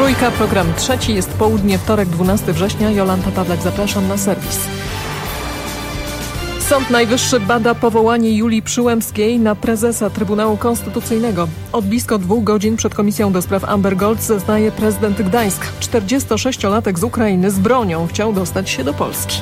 Trójka, program trzeci, jest południe, wtorek, 12 września. Jolanta Pawlak, zapraszam na serwis. Sąd Najwyższy bada powołanie Julii Przyłębskiej na prezesa Trybunału Konstytucyjnego. Od blisko 2 godzin przed Komisją do spraw Amber Gold zeznaje prezydent Gdańska. 46-latek z Ukrainy z bronią chciał dostać się do Polski.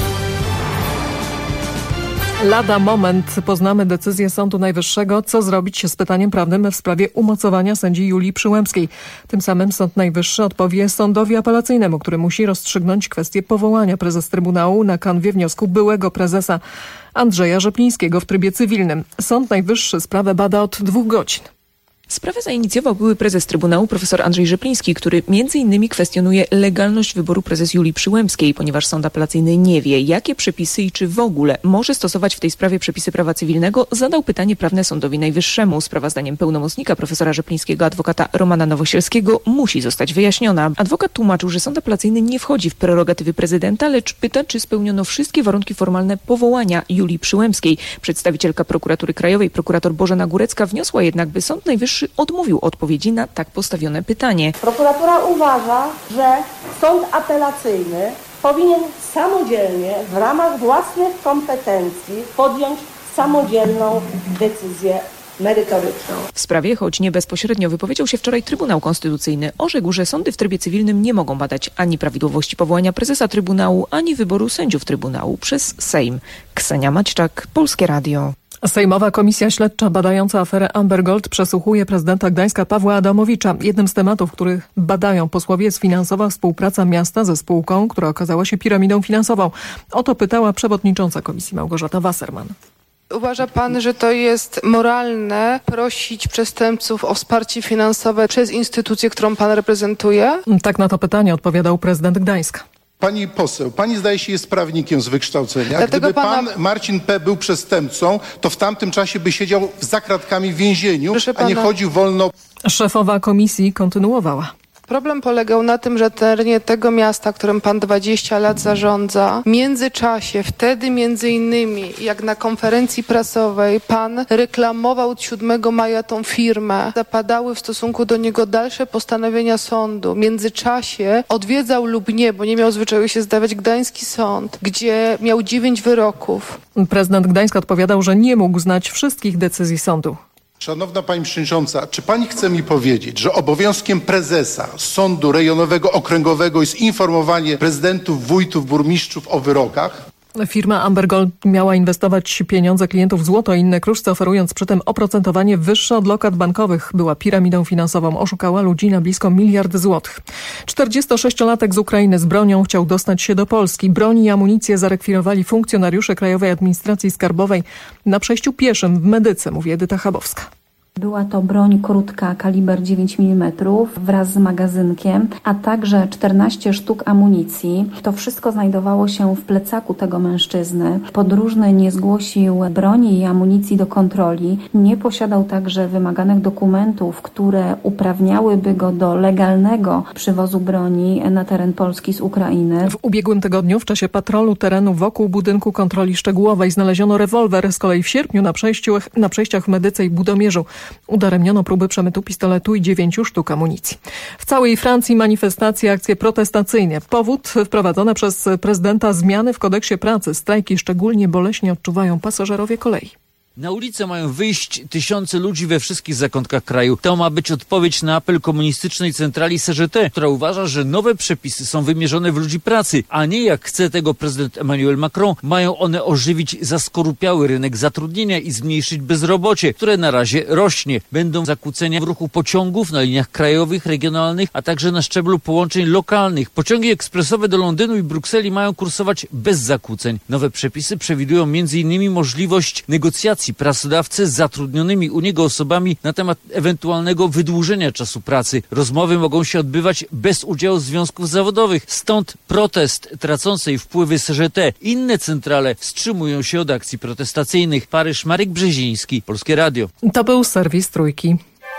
Lada moment poznamy decyzję Sądu Najwyższego, co zrobić z pytaniem prawnym w sprawie umocowania sędzi Julii Przyłębskiej. Tym samym Sąd Najwyższy odpowie sądowi apelacyjnemu, który musi rozstrzygnąć kwestię powołania prezes Trybunału na kanwie wniosku byłego prezesa Andrzeja Rzeplińskiego w trybie cywilnym. Sąd Najwyższy sprawę bada od 2 godzin. Sprawę zainicjował były prezes Trybunału profesor Andrzej Rzepliński, który m.in. kwestionuje legalność wyboru prezes Julii Przyłębskiej, ponieważ sąd apelacyjny nie wie, jakie przepisy i czy w ogóle może stosować w tej sprawie przepisy prawa cywilnego, zadał pytanie prawne Sądowi Najwyższemu. Sprawa zdaniem pełnomocnika profesora Rzeplińskiego, adwokata Romana Nowosielskiego, musi zostać wyjaśniona. Adwokat tłumaczył, że sąd apelacyjny nie wchodzi w prerogatywy prezydenta, lecz pyta, czy spełniono wszystkie warunki formalne powołania Julii Przyłębskiej. Przedstawicielka Prokuratury Krajowej, prokurator Bożena Górecka, wniosła jednak, by Sąd Najwyższy odmówił odpowiedzi na tak postawione pytanie. Prokuratura uważa, że sąd apelacyjny powinien samodzielnie, w ramach własnych kompetencji, podjąć samodzielną decyzję merytoryczną. W sprawie, choć nie bezpośrednio, wypowiedział się wczoraj Trybunał Konstytucyjny. Orzekł, że sądy w trybie cywilnym nie mogą badać ani prawidłowości powołania prezesa Trybunału, ani wyboru sędziów Trybunału przez Sejm. Ksenia Maćczak, Polskie Radio. Sejmowa Komisja Śledcza badająca aferę Amber Gold przesłuchuje prezydenta Gdańska Pawła Adamowicza. Jednym z tematów, których badają posłowie, jest finansowa współpraca miasta ze spółką, która okazała się piramidą finansową. O to pytała przewodnicząca komisji Małgorzata Wasserman. Uważa pan, że to jest moralne prosić przestępców o wsparcie finansowe przez instytucję, którą pan reprezentuje? Tak na to pytanie odpowiadał prezydent Gdańska. Pani poseł, pani zdaje się jest prawnikiem z wykształcenia. Gdyby pan Marcin P. był przestępcą, to w tamtym czasie by siedział za kratkami w więzieniu, a nie chodził wolno. Szefowa komisji kontynuowała. Problem polegał na tym, że terenie tego miasta, którym pan 20 lat zarządza, w międzyczasie, wtedy między innymi, jak na konferencji prasowej pan reklamował 7 maja tą firmę, zapadały w stosunku do niego dalsze postanowienia sądu. W międzyczasie odwiedzał lub nie, bo nie miał zwyczaju się zdawać, gdański sąd, gdzie miał 9 wyroków. Prezydent Gdańska odpowiadał, że nie mógł znać wszystkich decyzji sądu. Szanowna pani przewodnicząca, czy pani chce mi powiedzieć, że obowiązkiem prezesa sądu rejonowego, okręgowego jest informowanie prezydentów, wójtów, burmistrzów o wyrokach? Firma Amber Gold miała inwestować pieniądze klientów w złoto i inne kruszce, oferując przy tym oprocentowanie wyższe od lokat bankowych. Była piramidą finansową, oszukała ludzi na blisko 1 miliard złotych. 46-latek z Ukrainy z bronią chciał dostać się do Polski. Broń i amunicję zarekwirowali funkcjonariusze Krajowej Administracji Skarbowej na przejściu pieszym w Medyce, mówi Edyta Chabowska. Była to broń krótka, kaliber 9 mm wraz z magazynkiem, a także 14 sztuk amunicji. To wszystko znajdowało się w plecaku tego mężczyzny. Podróżny nie zgłosił broni i amunicji do kontroli. Nie posiadał także wymaganych dokumentów, które uprawniałyby go do legalnego przywozu broni na teren Polski z Ukrainy. W ubiegłym tygodniu w czasie patrolu terenu wokół budynku kontroli szczegółowej znaleziono rewolwer. Z kolei w sierpniu na przejściach w Medyce i Budomierzu udaremniono próby przemytu pistoletu i 9 sztuk amunicji. W całej Francji manifestacje, akcje protestacyjne. Powód wprowadzone przez prezydenta zmiany w kodeksie pracy. Strajki szczególnie boleśnie odczuwają pasażerowie kolei. Na ulicę mają wyjść tysiące ludzi we wszystkich zakątkach kraju. To ma być odpowiedź na apel komunistycznej centrali CGT, która uważa, że nowe przepisy są wymierzone w ludzi pracy, a nie, jak chce tego prezydent Emmanuel Macron, mają one ożywić zaskorupiały rynek zatrudnienia i zmniejszyć bezrobocie, które na razie rośnie. Będą zakłócenia w ruchu pociągów na liniach krajowych, regionalnych, a także na szczeblu połączeń lokalnych. Pociągi ekspresowe do Londynu i Brukseli mają kursować bez zakłóceń. Nowe przepisy przewidują m.in. możliwość negocjacji pracodawcy z zatrudnionymi u niego osobami na temat ewentualnego wydłużenia czasu pracy. Rozmowy mogą się odbywać bez udziału związków zawodowych. Stąd protest tracącej wpływy CGT. Inne centrale wstrzymują się od akcji protestacyjnych. Paryż, Marek Brzeziński, Polskie Radio. To był serwis Trójki.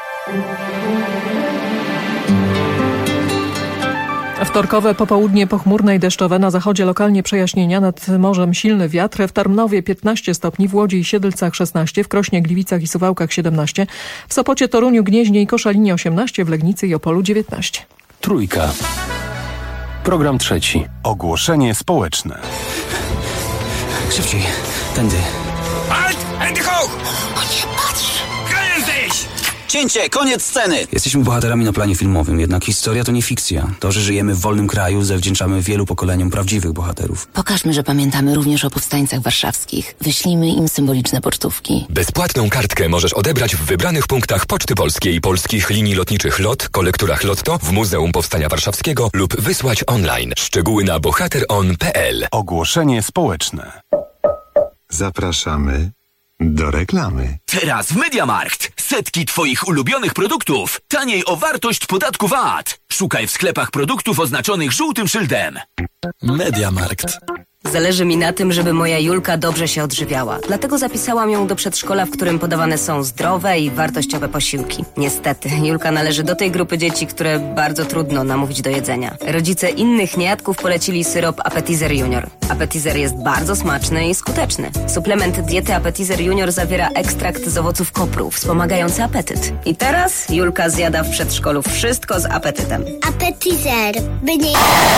Wtorkowe popołudnie pochmurne i deszczowe, na zachodzie lokalnie przejaśnienia, nad morzem silny wiatr. W Tarnowie 15 stopni, w Łodzi i Siedlcach 16, w Krośnie, Gliwicach i Suwałkach 17, w Sopocie, Toruniu, Gnieźnie i Koszalinie 18, w Legnicy i Opolu 19. Trójka. Program trzeci. Ogłoszenie społeczne. Szybciej, tędy. Halt! Hände hoch! O nie, patrz! Gdzie jesteś? Cięcie, koniec sceny! Jesteśmy bohaterami na planie filmowym, jednak historia to nie fikcja. To, że żyjemy w wolnym kraju, zawdzięczamy wielu pokoleniom prawdziwych bohaterów. Pokażmy, że pamiętamy również o powstańcach warszawskich. Wyślijmy im symboliczne pocztówki. Bezpłatną kartkę możesz odebrać w wybranych punktach Poczty Polskiej, polskich linii lotniczych LOT, kolekturach Lotto, w Muzeum Powstania Warszawskiego lub wysłać online. Szczegóły na bohateron.pl. Ogłoszenie społeczne. Zapraszamy do reklamy. Teraz w MediaMarkt. Setki Twoich ulubionych produktów. Taniej o wartość podatku VAT. Szukaj w sklepach produktów oznaczonych żółtym szyldem. MediaMarkt. Zależy mi na tym, żeby moja Julka dobrze się odżywiała. Dlatego zapisałam ją do przedszkola, w którym podawane są zdrowe i wartościowe posiłki. Niestety, Julka należy do tej grupy dzieci, które bardzo trudno namówić do jedzenia. Rodzice innych niejadków polecili syrop Appetizer Junior. Appetizer jest bardzo smaczny i skuteczny. Suplement diety Appetizer Junior zawiera ekstrakt z owoców kopru, wspomagający apetyt. I teraz Julka zjada w przedszkolu wszystko z apetytem. Appetizer, by nie...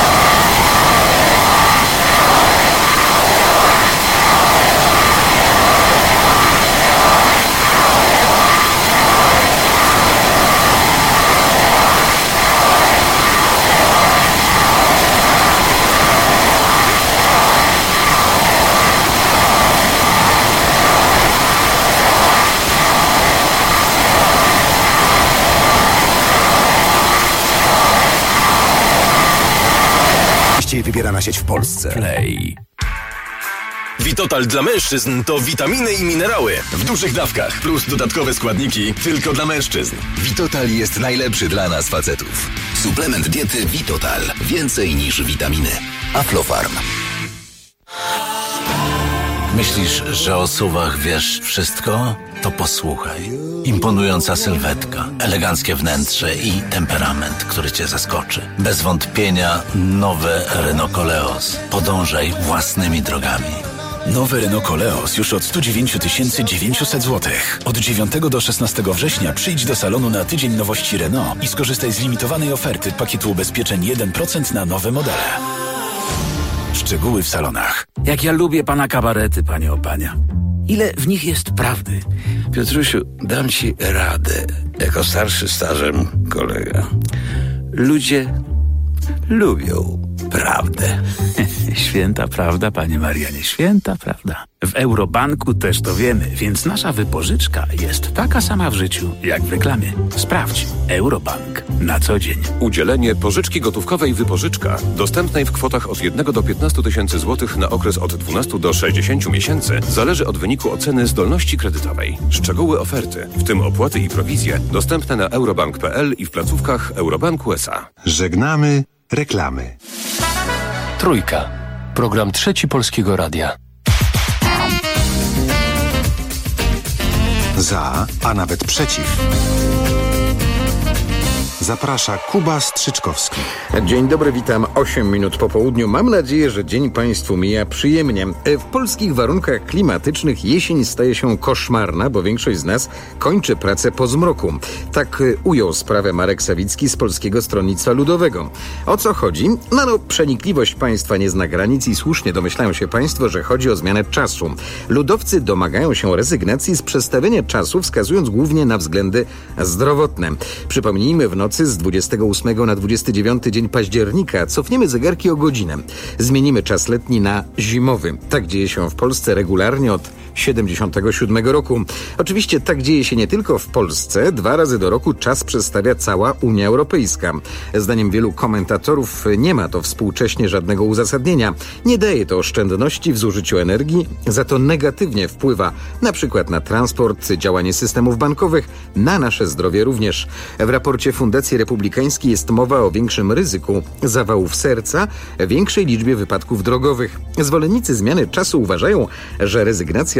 Wybiera na sieć w Polsce. Play. Vitotal dla mężczyzn to witaminy i minerały w dużych dawkach plus dodatkowe składniki tylko dla mężczyzn. Vitotal jest najlepszy dla nas facetów. Suplement diety Vitotal. Więcej niż witaminy. Aflofarm. Myślisz, że o SUV-ach wiesz wszystko? To posłuchaj. Imponująca sylwetka, eleganckie wnętrze i temperament, który cię zaskoczy. Bez wątpienia nowe Renault Koleos. Podążaj własnymi drogami. Nowy Renault Koleos już od 109 900 zł. Od 9 do 16 września przyjdź do salonu na tydzień nowości Renault i skorzystaj z limitowanej oferty pakietu ubezpieczeń 1% na nowe modele. Szczegóły w salonach. Jak ja lubię pana kabarety, panie Opania. Ile w nich jest prawdy? Piotrusiu, dam ci radę, jako starszy stażem kolega. Ludzie lubią prawdę. Święta prawda, panie Marianie, święta prawda. W Eurobanku też to wiemy, więc nasza wypożyczka jest taka sama w życiu, jak w reklamie. Sprawdź. Eurobank. Na co dzień. Udzielenie pożyczki gotówkowej wypożyczka, dostępnej w kwotach od 1 do 15 tysięcy złotych na okres od 12 do 60 miesięcy, zależy od wyniku oceny zdolności kredytowej. Szczegóły oferty, w tym opłaty i prowizje, dostępne na eurobank.pl i w placówkach Eurobanku S.A. Żegnamy reklamy. Trójka. Program trzeci Polskiego Radia. Za, a nawet przeciw. Zaprasza Kuba Strzyczkowski. Dzień dobry, witam. 8 minut po południu. Mam nadzieję, że dzień Państwu mija przyjemnie. W polskich warunkach klimatycznych jesień staje się koszmarna, bo większość z nas kończy pracę po zmroku. Tak ujął sprawę Marek Sawicki z Polskiego Stronnictwa Ludowego. O co chodzi? Przenikliwość państwa nie zna granic i słusznie domyślają się Państwo, że chodzi o zmianę czasu. Ludowcy domagają się rezygnacji z przestawienia czasu, wskazując głównie na względy zdrowotne. Przypomnijmy, w nocy z 28 na 29 dzień października cofniemy zegarki o godzinę. Zmienimy czas letni na zimowy. Tak dzieje się w Polsce regularnie od 1977 roku. Oczywiście tak dzieje się nie tylko w Polsce. 2 razy do roku czas przestawia cała Unia Europejska. Zdaniem wielu komentatorów nie ma to współcześnie żadnego uzasadnienia. Nie daje to oszczędności w zużyciu energii, za to negatywnie wpływa na przykład na transport, działanie systemów bankowych, na nasze zdrowie również. W raporcie Fundacji Republikańskiej jest mowa o większym ryzyku zawałów serca, większej liczbie wypadków drogowych. Zwolennicy zmiany czasu uważają, że rezygnacja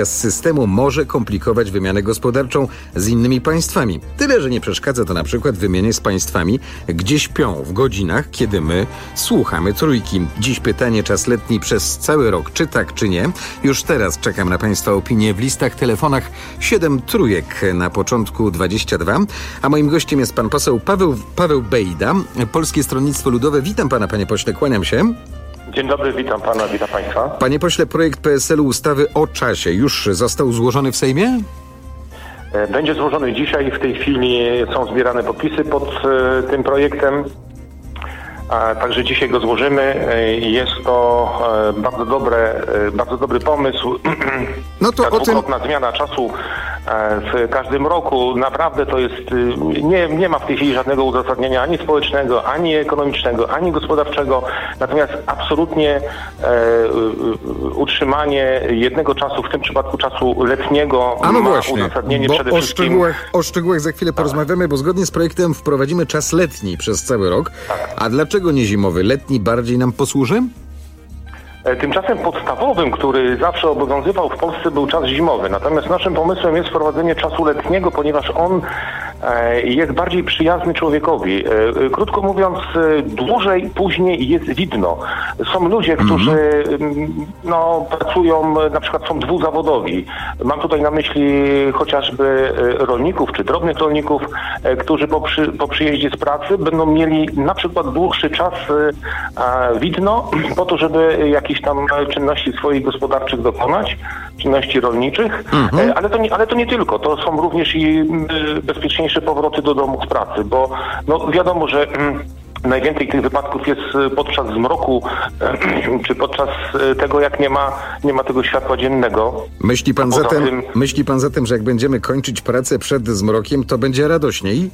z systemu może komplikować wymianę gospodarczą z innymi państwami. Tyle, że nie przeszkadza to na przykład wymianie z państwami, gdzie śpią w godzinach, kiedy my słuchamy Trójki. Dziś pytanie: czas letni przez cały rok, czy tak, czy nie? Już teraz czekam na Państwa opinie w listach, telefonach 7 trójek na początku 22. A moim gościem jest pan poseł Paweł Bejda, Polskie Stronnictwo Ludowe. Witam pana, panie pośle, kłaniam się. Dzień dobry, witam pana, witam państwa. Panie pośle, projekt PSL-u ustawy o czasie już został złożony w Sejmie? Będzie złożony dzisiaj. W tej chwili są zbierane podpisy pod tym projektem. Także dzisiaj go złożymy. Jest to bardzo dobry pomysł. No to ta dwukrotna tym... zmiana czasu w każdym roku. Naprawdę to jest... Nie ma w tej chwili żadnego uzasadnienia ani społecznego, ani ekonomicznego, ani gospodarczego. Natomiast absolutnie utrzymanie jednego czasu, w tym przypadku czasu letniego, no ma właśnie, uzasadnienie przede wszystkim... O szczegółach za chwilę porozmawiamy, bo zgodnie z projektem wprowadzimy czas letni przez cały rok. Tak. A dlaczego nie zimowy? Letni bardziej nam posłuży? Tymczasem podstawowym, który zawsze obowiązywał w Polsce, był czas zimowy. Natomiast naszym pomysłem jest wprowadzenie czasu letniego, ponieważ on jest bardziej przyjazny człowiekowi. Krótko mówiąc, dłużej później jest widno. Są ludzie, którzy pracują, na przykład są dwuzawodowi. Mam tutaj na myśli chociażby rolników czy drobnych rolników, którzy po przyjeździe z pracy będą mieli na przykład dłuższy czas widno po to, żeby jakieś tam czynności swoich gospodarczych dokonać, czynności rolniczych, ale to nie tylko. To są również i bezpieczniejsze powroty do domu z pracy, bo wiadomo, że najwięcej tych wypadków jest podczas zmroku, czy podczas tego, jak nie ma tego światła dziennego. Myśli pan zatem, że jak będziemy kończyć pracę przed zmrokiem, to będzie radośniej?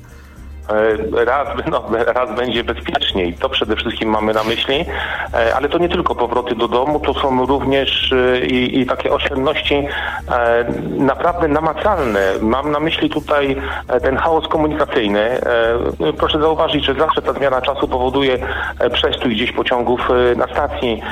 Raz będzie bezpieczniej. To przede wszystkim mamy na myśli, ale to nie tylko powroty do domu, to są również i takie oszczędności naprawdę namacalne. Mam na myśli tutaj ten chaos komunikacyjny. Proszę zauważyć, że zawsze ta zmiana czasu powoduje przestój gdzieś pociągów na stacji.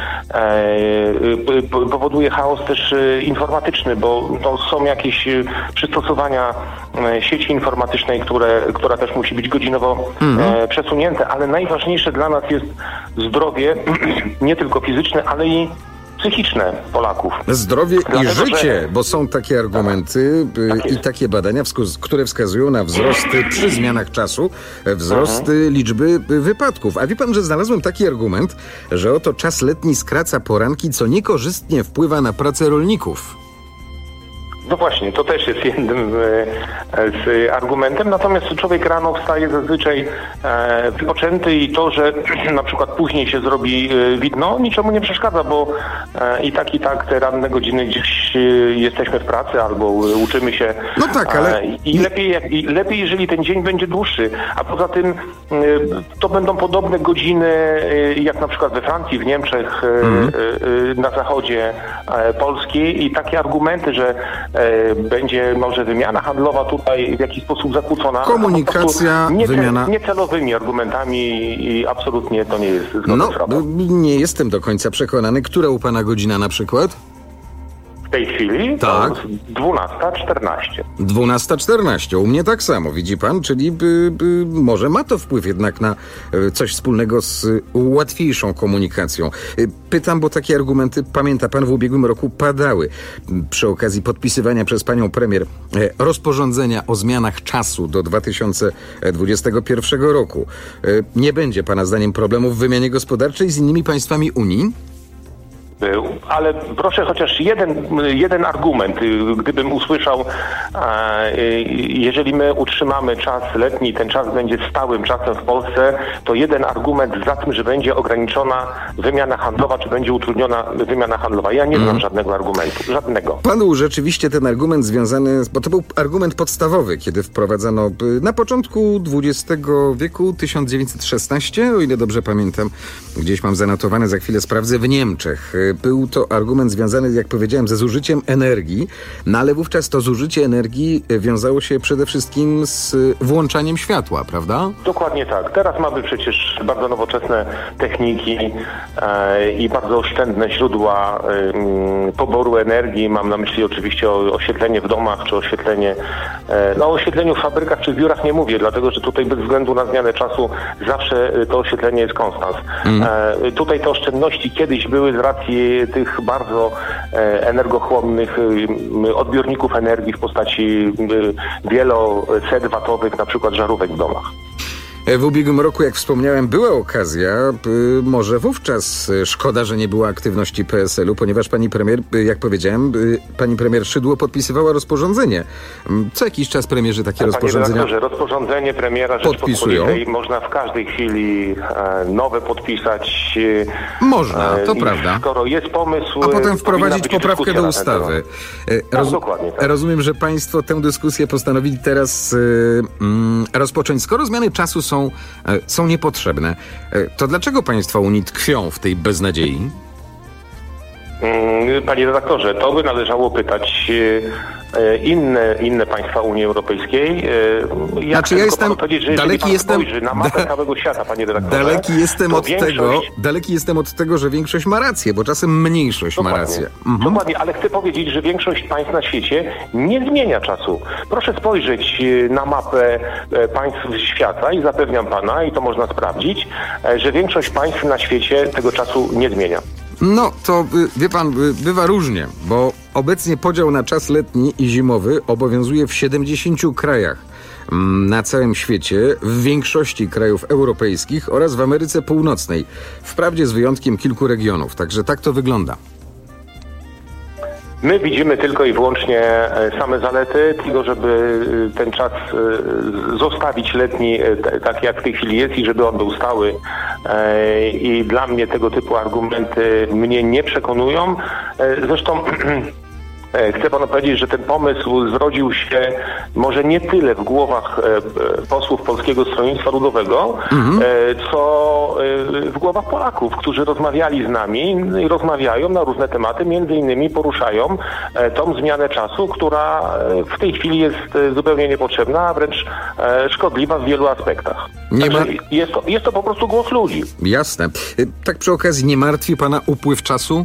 Powoduje chaos też informatyczny, bo są jakieś przystosowania sieci informatycznej, która też musi być godzinowo przesunięte, ale najważniejsze dla nas jest zdrowie, nie tylko fizyczne, ale i psychiczne Polaków. Zdrowie i życie, bo są takie argumenty i takie badania, które wskazują na wzrosty przy zmianach czasu, wzrosty liczby wypadków. A wie pan, że znalazłem taki argument, że oto czas letni skraca poranki, co niekorzystnie wpływa na pracę rolników. No właśnie, to też jest jednym z argumentem, natomiast człowiek rano wstaje zazwyczaj wypoczęty i to, że na przykład później się zrobi widno, niczemu nie przeszkadza, bo i tak te ranne godziny gdzieś jesteśmy w pracy albo uczymy się. No tak, ale... I lepiej, jeżeli ten dzień będzie dłuższy, a poza tym to będą podobne godziny jak na przykład we Francji, w Niemczech, na zachodzie Polski i takie argumenty, że będzie może wymiana handlowa tutaj w jakiś sposób zakłócona. Komunikacja, wymiana... Niecelowymi argumentami i absolutnie to nie jest zgodne z prawem. Nie jestem do końca przekonany. Która u pana godzina na przykład? W tej chwili? Tak. 12:14. 12:14. U mnie tak samo, widzi pan? Czyli może ma to wpływ jednak na coś wspólnego z łatwiejszą komunikacją. Pytam, bo takie argumenty, pamięta pan, w ubiegłym roku padały przy okazji podpisywania przez panią premier rozporządzenia o zmianach czasu do 2021 roku. Nie będzie pana zdaniem problemów w wymianie gospodarczej z innymi państwami Unii? Ale proszę chociaż jeden argument, gdybym usłyszał, jeżeli my utrzymamy czas letni, ten czas będzie stałym czasem w Polsce, to jeden argument za tym, że będzie ograniczona wymiana handlowa, czy będzie utrudniona wymiana handlowa. Ja nie znam żadnego argumentu, żadnego. Padł rzeczywiście ten argument związany, bo to był argument podstawowy, kiedy wprowadzano na początku XX wieku, 1916, o ile dobrze pamiętam, gdzieś mam zanotowane, za chwilę sprawdzę, w Niemczech był to argument związany, jak powiedziałem, ze zużyciem energii, no ale wówczas to zużycie energii wiązało się przede wszystkim z włączaniem światła, prawda? Dokładnie tak. Teraz mamy przecież bardzo nowoczesne techniki i bardzo oszczędne źródła poboru energii. Mam na myśli oczywiście oświetlenie w domach, czy oświetlenie, o oświetleniu w fabrykach czy w biurach nie mówię, dlatego że tutaj bez względu na zmianę czasu zawsze to oświetlenie jest konstans. Tutaj te oszczędności kiedyś były z racji tych bardzo energochłonnych odbiorników energii w postaci wielosetwatowych na przykład żarówek w domach. W ubiegłym roku, jak wspomniałem, była okazja, może wówczas szkoda, że nie było aktywności PSL-u, ponieważ pani premier, jak powiedziałem, pani premier Szydło podpisywała rozporządzenie. Co jakiś czas premierzy takie rozporządzenia rozporządzenie premiera Rzeczypospolitej można w każdej chwili nowe podpisać. Można, to prawda. Skoro jest pomysł... A potem wprowadzić poprawkę do ustawy. Dokładnie tak. Rozumiem, że państwo tę dyskusję postanowili teraz rozpocząć. Skoro zmiany czasu są niepotrzebne, to dlaczego państwa Unii tkwią w tej beznadziei? Panie redaktorze, to by należało pytać inne państwa Unii Europejskiej. Ja jestem powiedzieć, że daleki spojrzy na mapę całego świata, panie redaktorze. Daleki jestem od tego, że większość ma rację, bo czasem mniejszość ma rację. Dokładnie, ale chcę powiedzieć, że większość państw na świecie nie zmienia czasu. Proszę spojrzeć na mapę państw świata i zapewniam pana, i to można sprawdzić, że większość państw na świecie tego czasu nie zmienia. No, to wie pan, bywa różnie, bo obecnie podział na czas letni i zimowy obowiązuje w 70 krajach na całym świecie, w większości krajów europejskich oraz w Ameryce Północnej. Wprawdzie z wyjątkiem kilku regionów, także tak to wygląda. My widzimy tylko i wyłącznie same zalety tego, żeby ten czas zostawić letni tak jak w tej chwili jest i żeby on był stały. I dla mnie tego typu argumenty mnie nie przekonują. Zresztą chcę panu powiedzieć, że ten pomysł zrodził się może nie tyle w głowach posłów Polskiego Stronnictwa Ludowego, co w głowach Polaków, którzy rozmawiali z nami i rozmawiają na różne tematy, między innymi poruszają tą zmianę czasu, która w tej chwili jest zupełnie niepotrzebna, a wręcz szkodliwa w wielu aspektach. Jest to po prostu głos ludzi. Jasne. Tak przy okazji, nie martwi pana upływ czasu?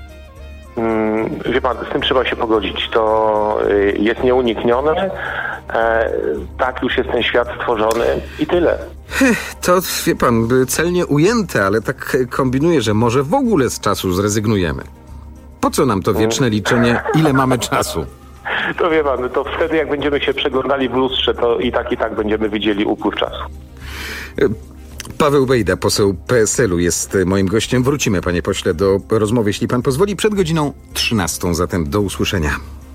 Wie pan, z tym trzeba się pogodzić. To jest nieuniknione. Tak już jest ten świat stworzony i tyle. To, wie pan, celnie ujęte, ale tak kombinuję, że może w ogóle z czasu zrezygnujemy. Po co nam to wieczne liczenie, ile mamy czasu? To wie pan, to wtedy jak będziemy się przeglądali w lustrze, to i tak będziemy widzieli upływ czasu. Paweł Bejda, poseł PSL-u, jest moim gościem. Wrócimy, panie pośle, do rozmowy, jeśli pan pozwoli, przed godziną 13. Zatem do usłyszenia.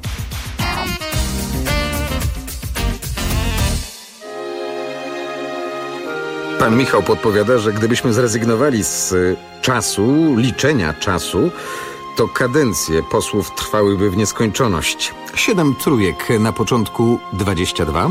Pan Michał podpowiada, że gdybyśmy zrezygnowali z czasu, liczenia czasu, to kadencje posłów trwałyby w nieskończoność. 7 trójek, na początku 22.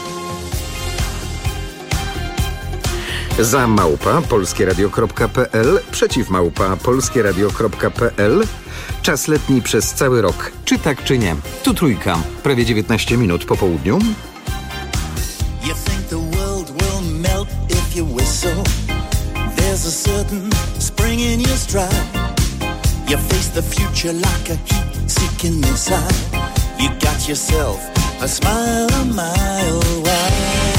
Za małpa polskieradio.pl, przeciw małpa polskieradio.pl. Czas letni przez cały rok. Czy tak, czy nie? Tu trójka. Prawie 19 minut po południu. You think the world will melt if you whistle. There's a certain spring in your stride. You face the future like a heat-seeking missile. You got yourself a smile a mile wide.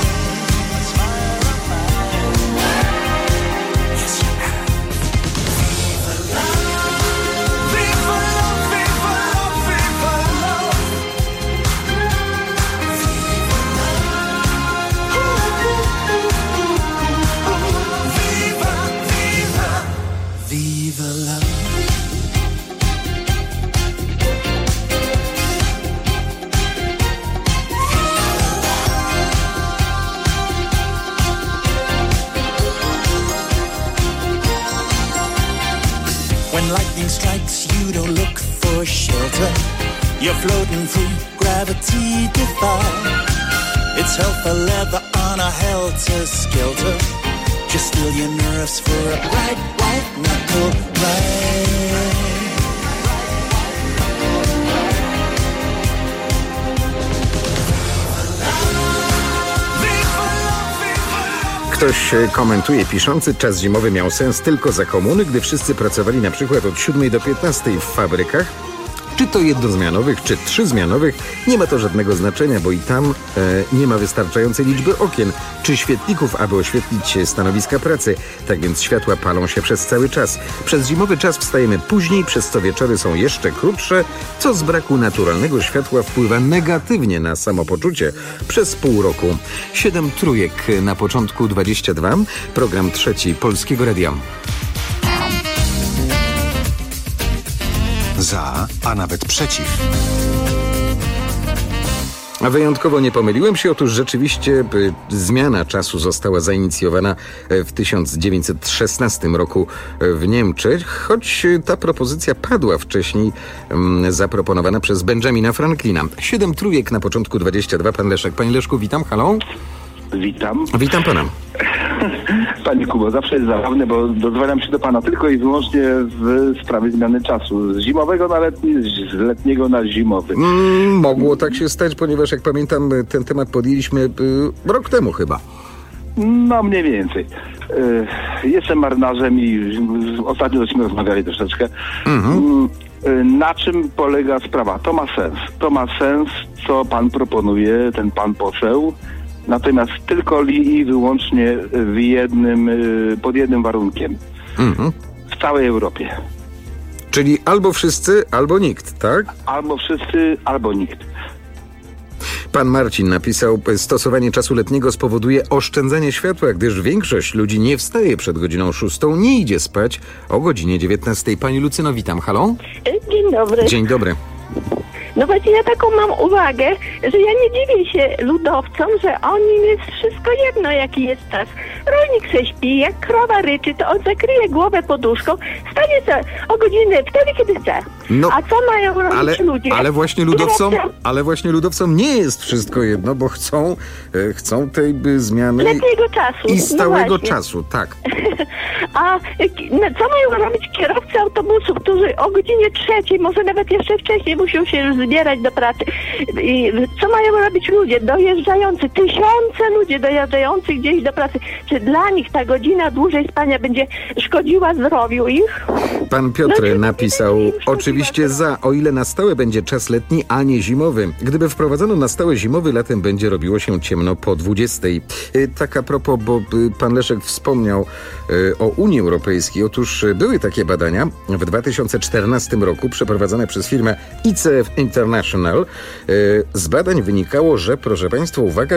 When lightning strikes, you don't look for shelter. You're floating through gravity defy. It's hell for leather on a helter-skelter. Just still your nerves for a bright white knuckle ride. Ktoś komentuje piszący, czas zimowy miał sens tylko za komuny, gdy wszyscy pracowali na przykład od 7 do 15 w fabrykach. Czy to jednozmianowych, czy trzyzmianowych, nie ma to żadnego znaczenia, bo i tam nie ma wystarczającej liczby okien, czy świetlików, aby oświetlić stanowiska pracy. Tak więc światła palą się przez cały czas. Przez zimowy czas wstajemy później, przez co wieczory są jeszcze krótsze, co z braku naturalnego światła wpływa negatywnie na samopoczucie przez pół roku. 7 trójek na początku 22, program trzeci Polskiego Radia. Za, a nawet przeciw. A wyjątkowo nie pomyliłem się, otóż rzeczywiście zmiana czasu została zainicjowana w 1916 roku w Niemczech, choć ta propozycja padła wcześniej, zaproponowana przez Benjamina Franklina. 7 trójek na początku 22, pan Leszek. Panie Leszku, witam, halo? Witam. Witam pana. Panie Kubo, zawsze jest zabawne, bo dozwaniam się do pana tylko i wyłącznie w sprawie zmiany czasu. Z zimowego na letni, z letniego na zimowy. Mogło tak się stać, ponieważ jak pamiętam, ten temat podjęliśmy rok temu chyba. No mniej więcej. Jestem marynarzem i ostatnio żeśmy rozmawiali troszeczkę. Na czym polega sprawa? To ma sens. To ma sens, co pan proponuje, ten pan poseł. Natomiast tylko i wyłącznie pod jednym warunkiem. W całej Europie. Czyli albo wszyscy, albo nikt, tak? Albo wszyscy, albo nikt. Pan Marcin napisał, stosowanie czasu letniego spowoduje oszczędzanie światła, gdyż większość ludzi nie wstaje przed godziną 6, nie idzie spać o godzinie 19. Pani Lucyno, witam, halo? Dzień dobry. Dzień dobry. No właśnie ja taką mam uwagę, że ja nie dziwię się ludowcom, że im jest wszystko jedno, jaki jest czas. Rolnik se śpi, jak krowa ryczy, to on zakryje głowę poduszką, stanie se o godzinę wtedy, kiedy chce. No, a co mają robić ludzie? Ale właśnie ludowcom nie jest wszystko jedno, bo chcą tej zmiany letniego czasu. I stałego czasu, tak. A co mają robić kierowcy autobusów, którzy o godzinie 3, może nawet jeszcze wcześniej muszą się już zbierać do pracy. I co mają robić ludzie dojeżdżający? Tysiące ludzi dojeżdżających gdzieś do pracy. Czy dla nich ta godzina dłużej spania będzie szkodziła zdrowiu ich? Pan Piotr napisał, oczywiście za, o ile na stałe będzie czas letni, a nie zimowy. Gdyby wprowadzono na stałe zimowy, latem będzie robiło się ciemno po 20. Tak a propos, bo pan Leszek wspomniał o Unii Europejskiej. Otóż były takie badania w 2014 roku przeprowadzone przez firmę ICF International. Z badań wynikało, że, proszę państwa, uwaga,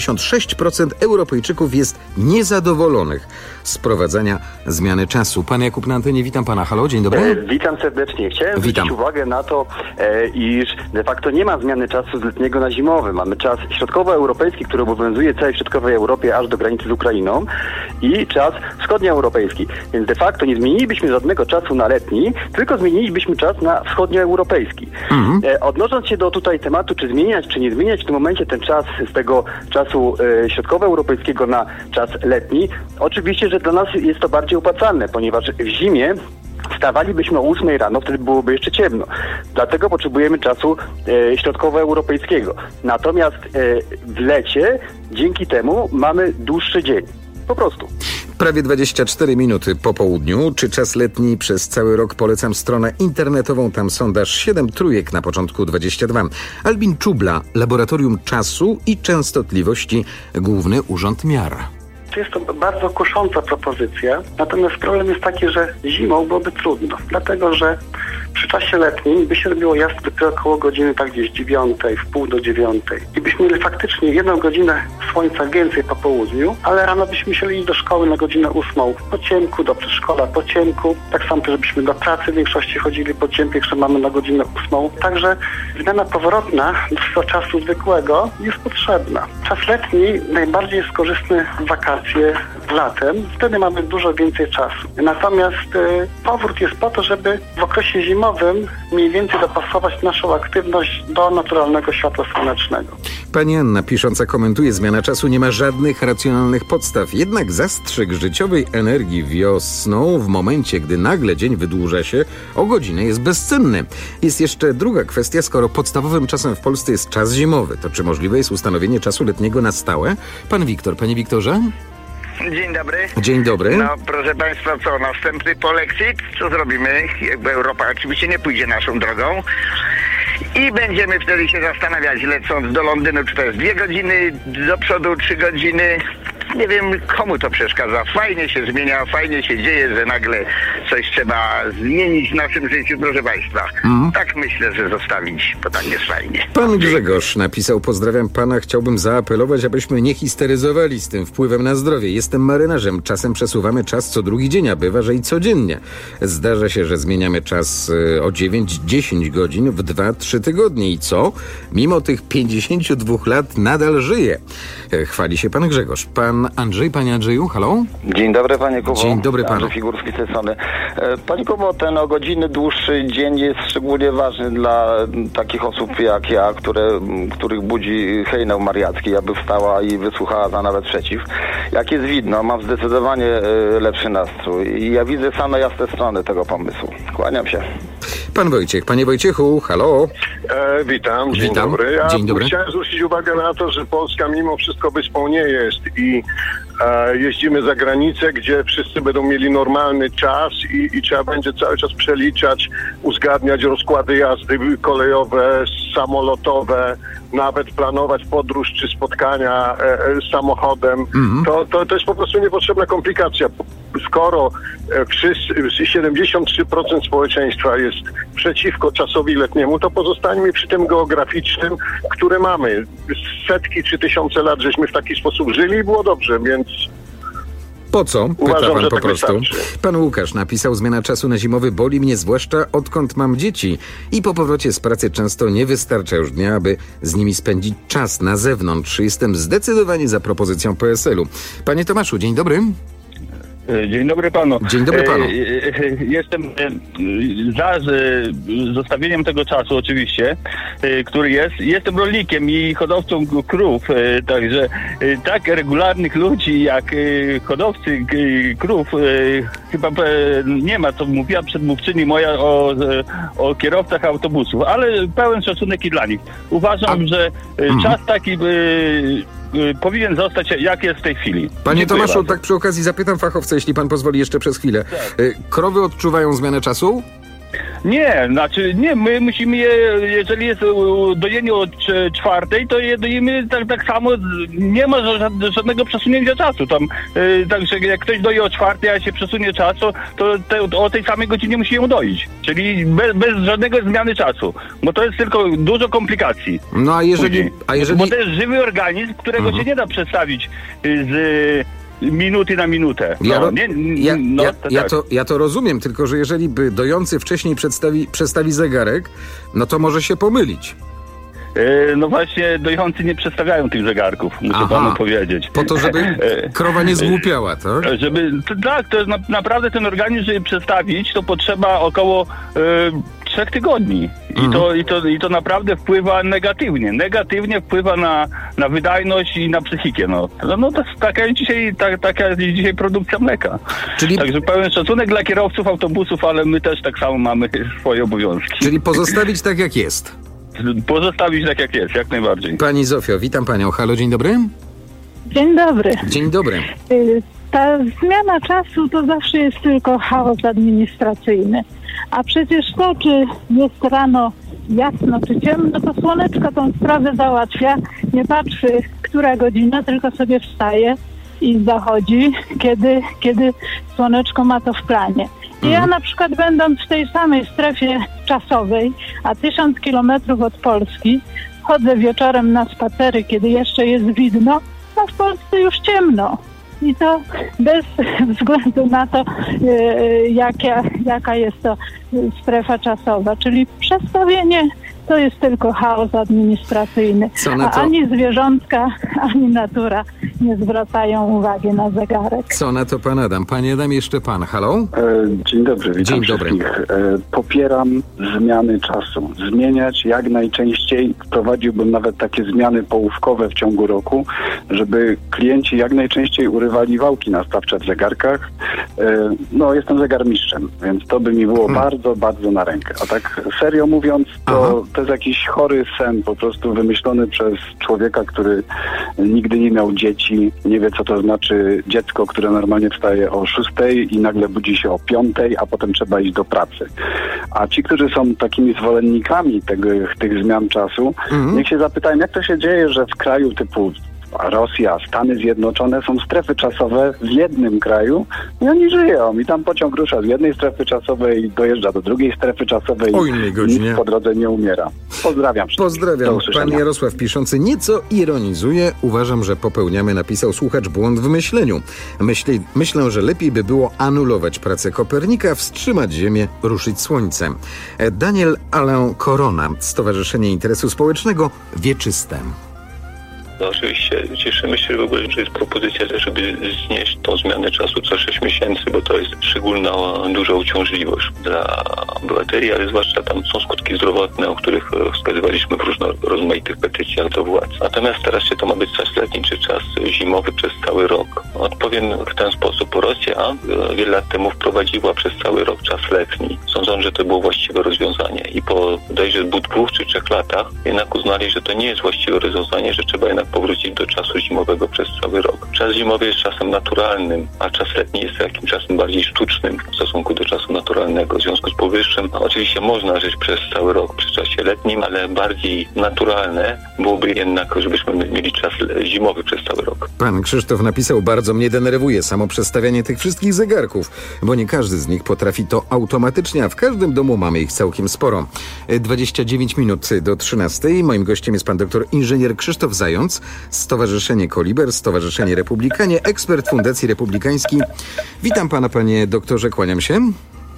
76% Europejczyków jest niezadowolonych z wprowadzania zmiany czasu. Pan Jakub na antenie, witam pana. Halo, dzień dobry. Witam serdecznie. Chciałem zwrócić uwagę na to, iż de facto nie ma zmiany czasu z letniego na zimowy. Mamy czas środkowoeuropejski, który obowiązuje w całej środkowej Europie aż do granicy z Ukrainą i czas wschodnioeuropejski. Więc de facto nie zmienilibyśmy żadnego czasu na letni, tylko zmienilibyśmy czas na wschodnioeuropejski. Odnosząc się do tutaj tematu, czy zmieniać, czy nie zmieniać w tym momencie ten czas z tego czasu środkowoeuropejskiego na czas letni, oczywiście, że dla nas jest to bardziej opłacalne, ponieważ w zimie wstawalibyśmy o 8 rano, wtedy byłoby jeszcze ciemno. Dlatego potrzebujemy czasu środkowoeuropejskiego. Natomiast w lecie dzięki temu mamy dłuższy dzień. Po prostu. Prawie 24 minuty po południu. Czy czas letni przez cały rok? Polecam stronę internetową. Tam sondaż 7 trójek na początku 22. Albin Czubla, Laboratorium Czasu i Częstotliwości, Główny Urząd Miar. Jest to bardzo kusząca propozycja, natomiast problem jest taki, że zimą byłoby trudno, dlatego że przy czasie letnim by się robiło jasno dopiero około godziny tak gdzieś 9, w pół do 9 i byśmy mieli faktycznie 1 godzinę słońca więcej po południu, ale rano byśmy musieli iść do szkoły na godzinę 8 po ciemku, do przedszkola po ciemku, tak samo też żebyśmy do pracy w większości chodzili po ciemku, jeszcze mamy na godzinę 8, także zmiana powrotna do czasu zwykłego jest potrzebna. Czas letni najbardziej jest korzystny w wakacje latem, wtedy mamy dużo więcej czasu. Natomiast powrót jest po to, żeby w okresie zimowym zimowym mniej więcej dopasować naszą aktywność do naturalnego światła słonecznego. Pani Anna, pisząca, komentuje: zmiana czasu nie ma żadnych racjonalnych podstaw. Jednak zastrzyk życiowej energii wiosną, w momencie, gdy nagle dzień wydłuża się o godzinę, jest bezcenny. Jest jeszcze druga kwestia. Skoro podstawowym czasem w Polsce jest czas zimowy, to czy możliwe jest ustanowienie czasu letniego na stałe? Pan Wiktor. Panie Wiktorze? Dzień dobry. Dzień dobry. No proszę Państwa, co, następny polexit? Co zrobimy? Jakby Europa oczywiście nie pójdzie naszą drogą i będziemy wtedy się zastanawiać, lecąc do Londynu, czy to jest 2 godziny do przodu, 3 godziny. Nie wiem, komu to przeszkadza. Fajnie się zmienia, fajnie się dzieje, że nagle coś trzeba zmienić w naszym życiu, proszę Państwa. Tak myślę, że zostawić, bo tak jest fajnie. Pan Grzegorz napisał: pozdrawiam pana, chciałbym zaapelować, abyśmy nie histeryzowali z tym wpływem na zdrowie. Jestem marynarzem, czasem przesuwamy czas co drugi dzień, a bywa, że i codziennie. Zdarza się, że zmieniamy czas o 9-10 godzin w 2-3 tygodnie. I co? Mimo tych 52 lat nadal żyje. Chwali się pan Grzegorz. Pan Andrzej, panie Andrzeju, halo? Dzień dobry, panie Kubo. Dzień dobry panu. Andrzej Figurski z tej strony. Panie Kubo, ten o godziny dłuższy dzień jest szczególnie ważny dla takich osób jak ja, których budzi hejnał mariacki, aby wstała i wysłuchała za nawet przeciw. Jak jest widno, mam zdecydowanie lepszy nastrój i ja widzę same jasne strony tego pomysłu. Kłaniam się. Pan Wojciech. Panie Wojciechu, halo? Witam, dzień dobry. Ja chciałem zwrócić uwagę na to, że Polska mimo wszystko wyspą nie jest i jeździmy za granicę, gdzie wszyscy będą mieli normalny czas i trzeba będzie cały czas przeliczać, uzgadniać rozkłady jazdy kolejowe, samolotowe, nawet planować podróż czy spotkania samochodem. To jest po prostu niepotrzebna komplikacja. Skoro 73% społeczeństwa jest przeciwko czasowi letniemu, to pozostańmy przy tym geograficznym, który mamy. Setki czy tysiące lat żeśmy w taki sposób żyli i było dobrze, więc... Po co? Pyta uważam, pan że po tak prostu. wystarczy. Pan Łukasz napisał: zmiana czasu na zimowy boli mnie zwłaszcza odkąd mam dzieci i po powrocie z pracy często nie wystarcza już dnia, aby z nimi spędzić czas na zewnątrz. Jestem zdecydowanie za propozycją PSL-u. Panie Tomaszu, dzień dobry. Dzień dobry panu. Dzień dobry panu. Jestem za zostawieniem tego czasu oczywiście, który jest. Jestem rolnikiem i hodowcą krów, także tak regularnych ludzi jak hodowcy krów chyba nie ma, co mówiła przedmówczyni moja o kierowcach autobusów, ale pełen szacunek i dla nich. Uważam, że czas taki powinien zostać jak jest w tej chwili. Panie Dziękuję Tomaszu, bardzo. tak przy okazji zapytam fachowca, jeśli pan pozwoli jeszcze przez chwilę. Tak. Krowy odczuwają zmianę czasu? Nie, my musimy je, jeżeli jest dojenie o 4:00, to je dojemy tak samo, nie ma żadnego przesunięcia czasu tam, także jak ktoś doje o 4:00, a się przesunie czas, to o tej samej godzinie musi ją doić, czyli bez żadnego zmiany czasu, bo to jest tylko dużo komplikacji. No a jeżeli... Bo to jest żywy organizm, którego się nie da przedstawić z... minuty na minutę. Ja to rozumiem, tylko że jeżeli by dojący wcześniej przestawi zegarek, no to może się pomylić. No właśnie, dojący nie przestawiają tych zegarków, muszę panu powiedzieć. Po to, żeby krowa nie zgłupiała, tak? Tak, to jest naprawdę ten organizm, żeby przestawić, to potrzeba około 3 tygodni. I to naprawdę wpływa negatywnie. Negatywnie wpływa na wydajność i na psychikę. No to jest taka jest dzisiaj produkcja mleka. Także pełen szacunek dla kierowców autobusów, ale my też tak samo mamy swoje obowiązki. Czyli pozostawić tak jak jest. Pozostawić tak jak jest, jak najbardziej. Pani Zofio, witam panią. Halo, dzień dobry. Dzień dobry. Dzień dobry. Ta zmiana czasu to zawsze jest tylko chaos administracyjny. A przecież to, czy jest rano jasno czy ciemno, to słoneczko tą sprawę załatwia. Nie patrzy, która godzina, tylko sobie wstaje i zachodzi, kiedy słoneczko ma to w planie. I ja na przykład będąc w tej samej strefie czasowej, a 1000 kilometrów od Polski, chodzę wieczorem na spacery, kiedy jeszcze jest widno, a w Polsce już ciemno. I to bez względu na to, jaka jest to strefa czasowa. Czyli przestawienie to jest tylko chaos administracyjny. A ani zwierzątka, ani natura nie zwracają uwagi na zegarek. Co na to pan Adam? Panie Adam, jeszcze pan. Halo? Dzień dobry, witam wszystkich. Popieram zmiany czasu. Zmieniać jak najczęściej. Wprowadziłbym nawet takie zmiany połówkowe w ciągu roku, żeby klienci jak najczęściej urywali wałki nastawcze w zegarkach. No, jestem zegarmistrzem, więc to by mi było bardzo, bardzo na rękę. A tak serio mówiąc, to jest jakiś chory sen, po prostu wymyślony przez człowieka, który nigdy nie miał dzieci, nie wie, co to znaczy dziecko, które normalnie wstaje o 6:00 i nagle budzi się o 5:00, a potem trzeba iść do pracy. A ci, którzy są takimi zwolennikami tych zmian czasu, niech się zapytają, jak to się dzieje, że w kraju typu Rosja, Stany Zjednoczone są strefy czasowe w jednym kraju i oni żyją. I tam pociąg rusza z jednej strefy czasowej, dojeżdża do drugiej strefy czasowej i nikt po drodze nie umiera. Pozdrawiam. Pozdrawiam. Pan Jarosław piszący nieco ironizuje. Uważam, że popełniamy, napisał słuchacz, błąd w myśleniu. Myślę, że lepiej by było anulować pracę Kopernika, wstrzymać Ziemię, ruszyć Słońcem. Daniel Alain Corona, Stowarzyszenie Interesu Społecznego, Wieczyste. No oczywiście cieszymy się w ogóle, że jest propozycja też, żeby znieść tą zmianę czasu co 6 miesięcy, bo to jest szczególna, duża uciążliwość dla obywateli, ale zwłaszcza tam są skutki zdrowotne, o których wskazywaliśmy w rozmaitych petycjach do władz. Natomiast teraz czy to ma być czas letni, czy czas zimowy przez cały rok? Odpowiem w ten sposób. Rosja wiele lat temu wprowadziła przez cały rok czas letni. Sądzą, że to było właściwe rozwiązanie i po bodajże 2 czy 3 latach jednak uznali, że to nie jest właściwe rozwiązanie, że trzeba jednak powrócić do czasu zimowego przez cały rok. Czas zimowy jest czasem naturalnym, a czas letni jest takim czasem bardziej sztucznym w stosunku do czasu naturalnego. W związku z powyższym oczywiście można żyć przez cały rok przy czasie letnim, ale bardziej naturalne byłoby jednak, żebyśmy mieli czas zimowy przez cały rok. Pan Krzysztof napisał, bardzo mnie denerwuje samo przestawianie tych wszystkich zegarków, bo nie każdy z nich potrafi to automatycznie, a w każdym domu mamy ich całkiem sporo. 29 minut do 13. Moim gościem jest pan doktor inżynier Krzysztof Zając, Stowarzyszenie Koliber, Stowarzyszenie Republikanie, ekspert Fundacji Republikańskiej. Witam pana, panie doktorze, kłaniam się.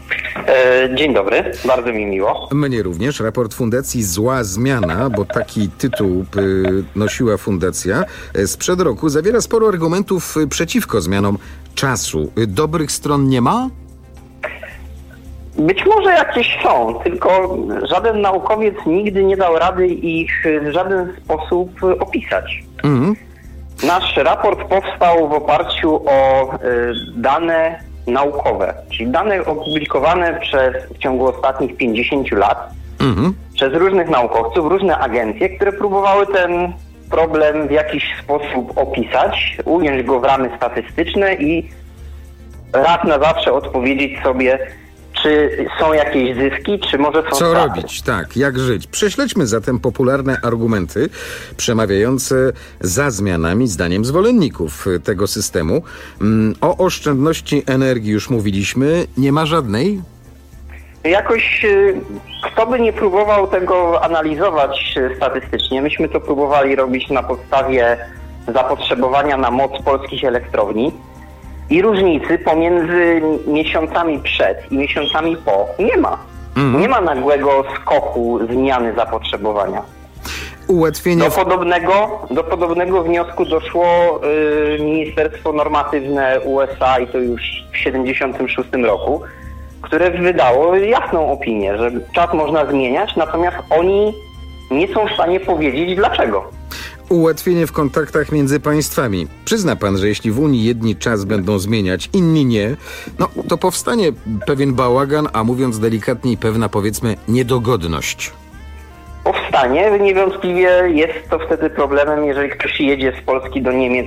Dzień dobry, bardzo mi miło. Mnie również. Raport Fundacji Zła Zmiana, bo taki tytuł nosiła fundacja sprzed roku, zawiera sporo argumentów przeciwko zmianom czasu. Dobrych stron nie ma? Być może jakieś są, tylko żaden naukowiec nigdy nie dał rady ich w żaden sposób opisać. Nasz raport powstał w oparciu o dane naukowe, czyli dane opublikowane w ciągu ostatnich 50 lat przez różnych naukowców, różne agencje, które próbowały ten problem w jakiś sposób opisać, ująć go w ramy statystyczne i raz na zawsze odpowiedzieć sobie, czy są jakieś zyski, czy może są Co straty. robić? Tak, jak żyć? Prześledźmy zatem popularne argumenty przemawiające za zmianami zdaniem zwolenników tego systemu. O oszczędności energii już mówiliśmy. Nie ma żadnej? Jakoś kto by nie próbował tego analizować statystycznie, myśmy to próbowali robić na podstawie zapotrzebowania na moc polskich elektrowni. I różnicy pomiędzy miesiącami przed i miesiącami po nie ma. Nie ma nagłego skoku zmiany zapotrzebowania. Ułatwienie... Do podobnego wniosku doszło Ministerstwo Normatywne USA i to już w 1976 roku, które wydało jasną opinię, że czas można zmieniać, natomiast oni nie są w stanie powiedzieć dlaczego. Ułatwienie w kontaktach między państwami. Przyzna pan, że jeśli w Unii jedni czas będą zmieniać, inni nie, no to powstanie pewien bałagan, a mówiąc delikatniej, pewna, powiedzmy, niedogodność. Powstanie. Niewątpliwie jest to wtedy problemem, jeżeli ktoś jedzie z Polski do Niemiec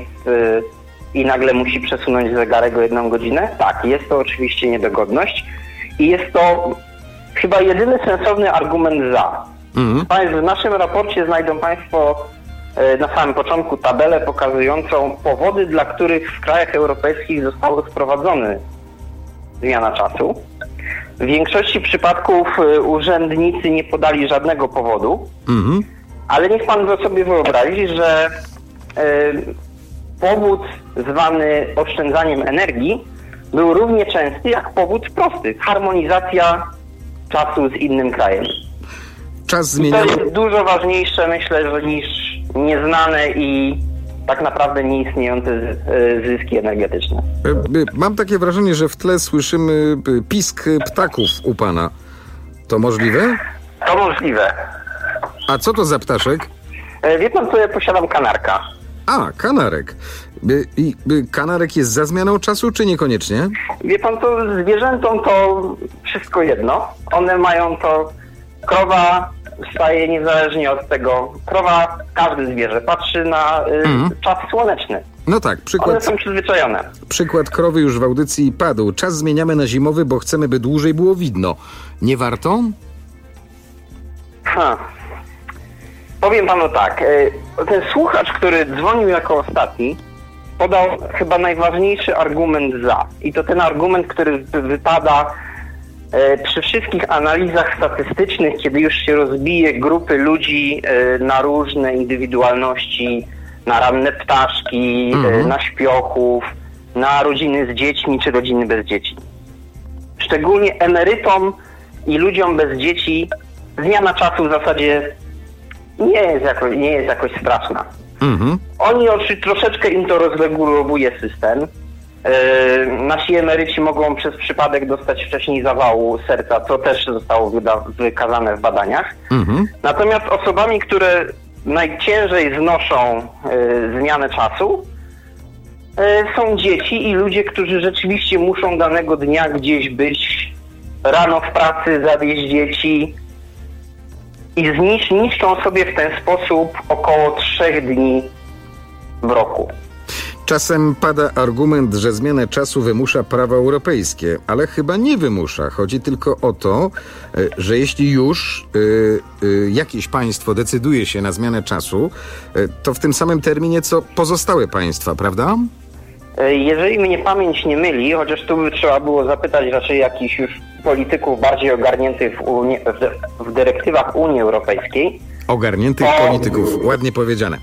i nagle musi przesunąć zegarek o 1 godzinę. Tak, jest to oczywiście niedogodność i jest to chyba jedyny sensowny argument za. W naszym raporcie znajdą państwo na samym początku tabelę pokazującą powody, dla których w krajach europejskich została wprowadzona zmiana czasu. W większości przypadków urzędnicy nie podali żadnego powodu, ale niech pan sobie wyobrazi, że powód zwany oszczędzaniem energii był równie częsty jak powód prosty. Harmonizacja czasu z innym krajem. Czas zmieniamy. To jest dużo ważniejsze, myślę, niż nieznane i tak naprawdę nieistniejące zyski energetyczne. Mam takie wrażenie, że w tle słyszymy pisk ptaków u pana. To możliwe? To możliwe. A co to za ptaszek? Wie pan, co ja posiadam kanarka. A, kanarek. I kanarek jest za zmianą czasu, czy niekoniecznie? Wie pan, to zwierzętom to wszystko jedno. One mają to... Krowa wstaje niezależnie od tego. Krowa, każde zwierzę patrzy na czas słoneczny. No tak, przykład... One są przyzwyczajone. Przykład krowy już w audycji padł. Czas zmieniamy na zimowy, bo chcemy, by dłużej było widno. Nie warto? Powiem panu tak. Ten słuchacz, który dzwonił jako ostatni, podał chyba najważniejszy argument za. I to ten argument, który wypada przy wszystkich analizach statystycznych, kiedy już się rozbije grupy ludzi na różne indywidualności, na ranne ptaszki, na śpiochów, na rodziny z dziećmi czy rodziny bez dzieci. Szczególnie emerytom i ludziom bez dzieci zmiana czasu w zasadzie nie jest jakoś straszna. Oni troszeczkę im to rozregulowuje system. Nasi emeryci mogą przez przypadek dostać wcześniej zawału serca, co też zostało wykazane w badaniach. Natomiast osobami, które najciężej znoszą zmianę czasu, są dzieci i ludzie, którzy rzeczywiście muszą danego dnia gdzieś być, rano w pracy zawieźć dzieci i niszczą sobie w ten sposób około 3 dni w roku. Czasem pada argument, że zmianę czasu wymusza prawo europejskie, ale chyba nie wymusza. Chodzi tylko o to, że jeśli już jakieś państwo decyduje się na zmianę czasu, to w tym samym terminie co pozostałe państwa, prawda? Jeżeli mnie pamięć nie myli, chociaż tu by trzeba było zapytać raczej jakichś już polityków bardziej ogarniętych w dyrektywach Unii Europejskiej. Ogarniętych polityków, ładnie powiedziane.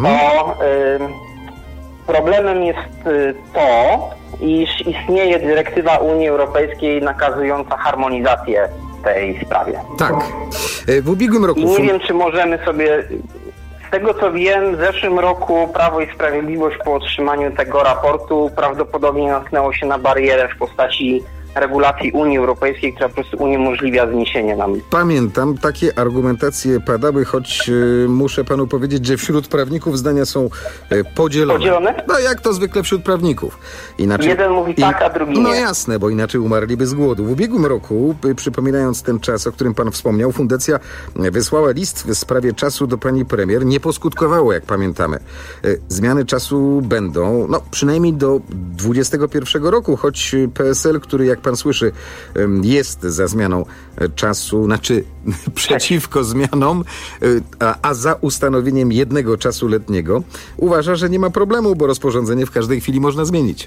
Problemem jest to, iż istnieje dyrektywa Unii Europejskiej nakazująca harmonizację w tej sprawie. Tak. W ubiegłym roku... I nie wiem, czy możemy sobie... Z tego co wiem, w zeszłym roku Prawo i Sprawiedliwość po otrzymaniu tego raportu prawdopodobnie natknęło się na barierę w postaci regulacji Unii Europejskiej, która po prostu uniemożliwia zniesienie nam. Pamiętam, takie argumentacje padały, choć muszę panu powiedzieć, że wśród prawników zdania są podzielone. Podzielone? No jak to zwykle wśród prawników. Inaczej, jeden mówi tak, a drugi nie. No jasne, bo inaczej umarliby z głodu. W ubiegłym roku, przypominając ten czas, o którym pan wspomniał, fundacja wysłała list w sprawie czasu do pani premier. Nie poskutkowało, jak pamiętamy. Zmiany czasu będą, przynajmniej do 2021 roku, choć PSL, który jak pan słyszy, jest za zmianą czasu, przeciwko zmianom, a za ustanowieniem jednego czasu letniego, uważa, że nie ma problemu, bo rozporządzenie w każdej chwili można zmienić.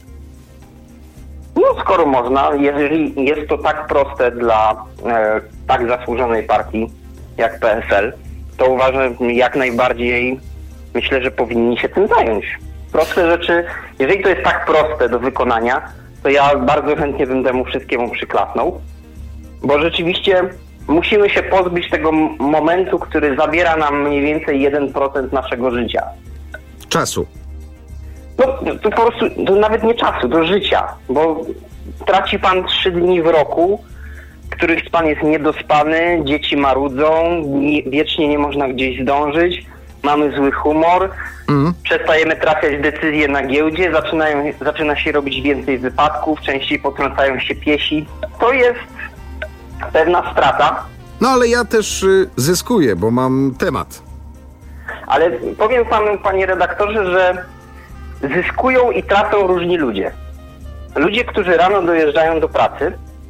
No skoro można, jeżeli jest to tak proste dla tak zasłużonej partii jak PSL, to uważam jak najbardziej, myślę, że powinni się tym zająć. Proste rzeczy, jeżeli to jest tak proste do wykonania, to ja bardzo chętnie bym temu wszystkiemu przyklasnął, bo rzeczywiście musimy się pozbyć tego momentu, który zabiera nam mniej więcej 1% naszego życia. Czasu. No to po prostu, to nawet nie czasu, to życia, bo traci pan 3 dni w roku, których pan jest niedospany, dzieci marudzą, wiecznie nie można gdzieś zdążyć, mamy zły humor, przestajemy trafiać decyzje na giełdzie, zaczyna się robić więcej wypadków, częściej potrącają się piesi. To jest pewna strata. No ale ja też zyskuję, bo mam temat. Ale powiem panu, panie redaktorze, że zyskują i tracą różni ludzie. Ludzie, którzy rano dojeżdżają do pracy,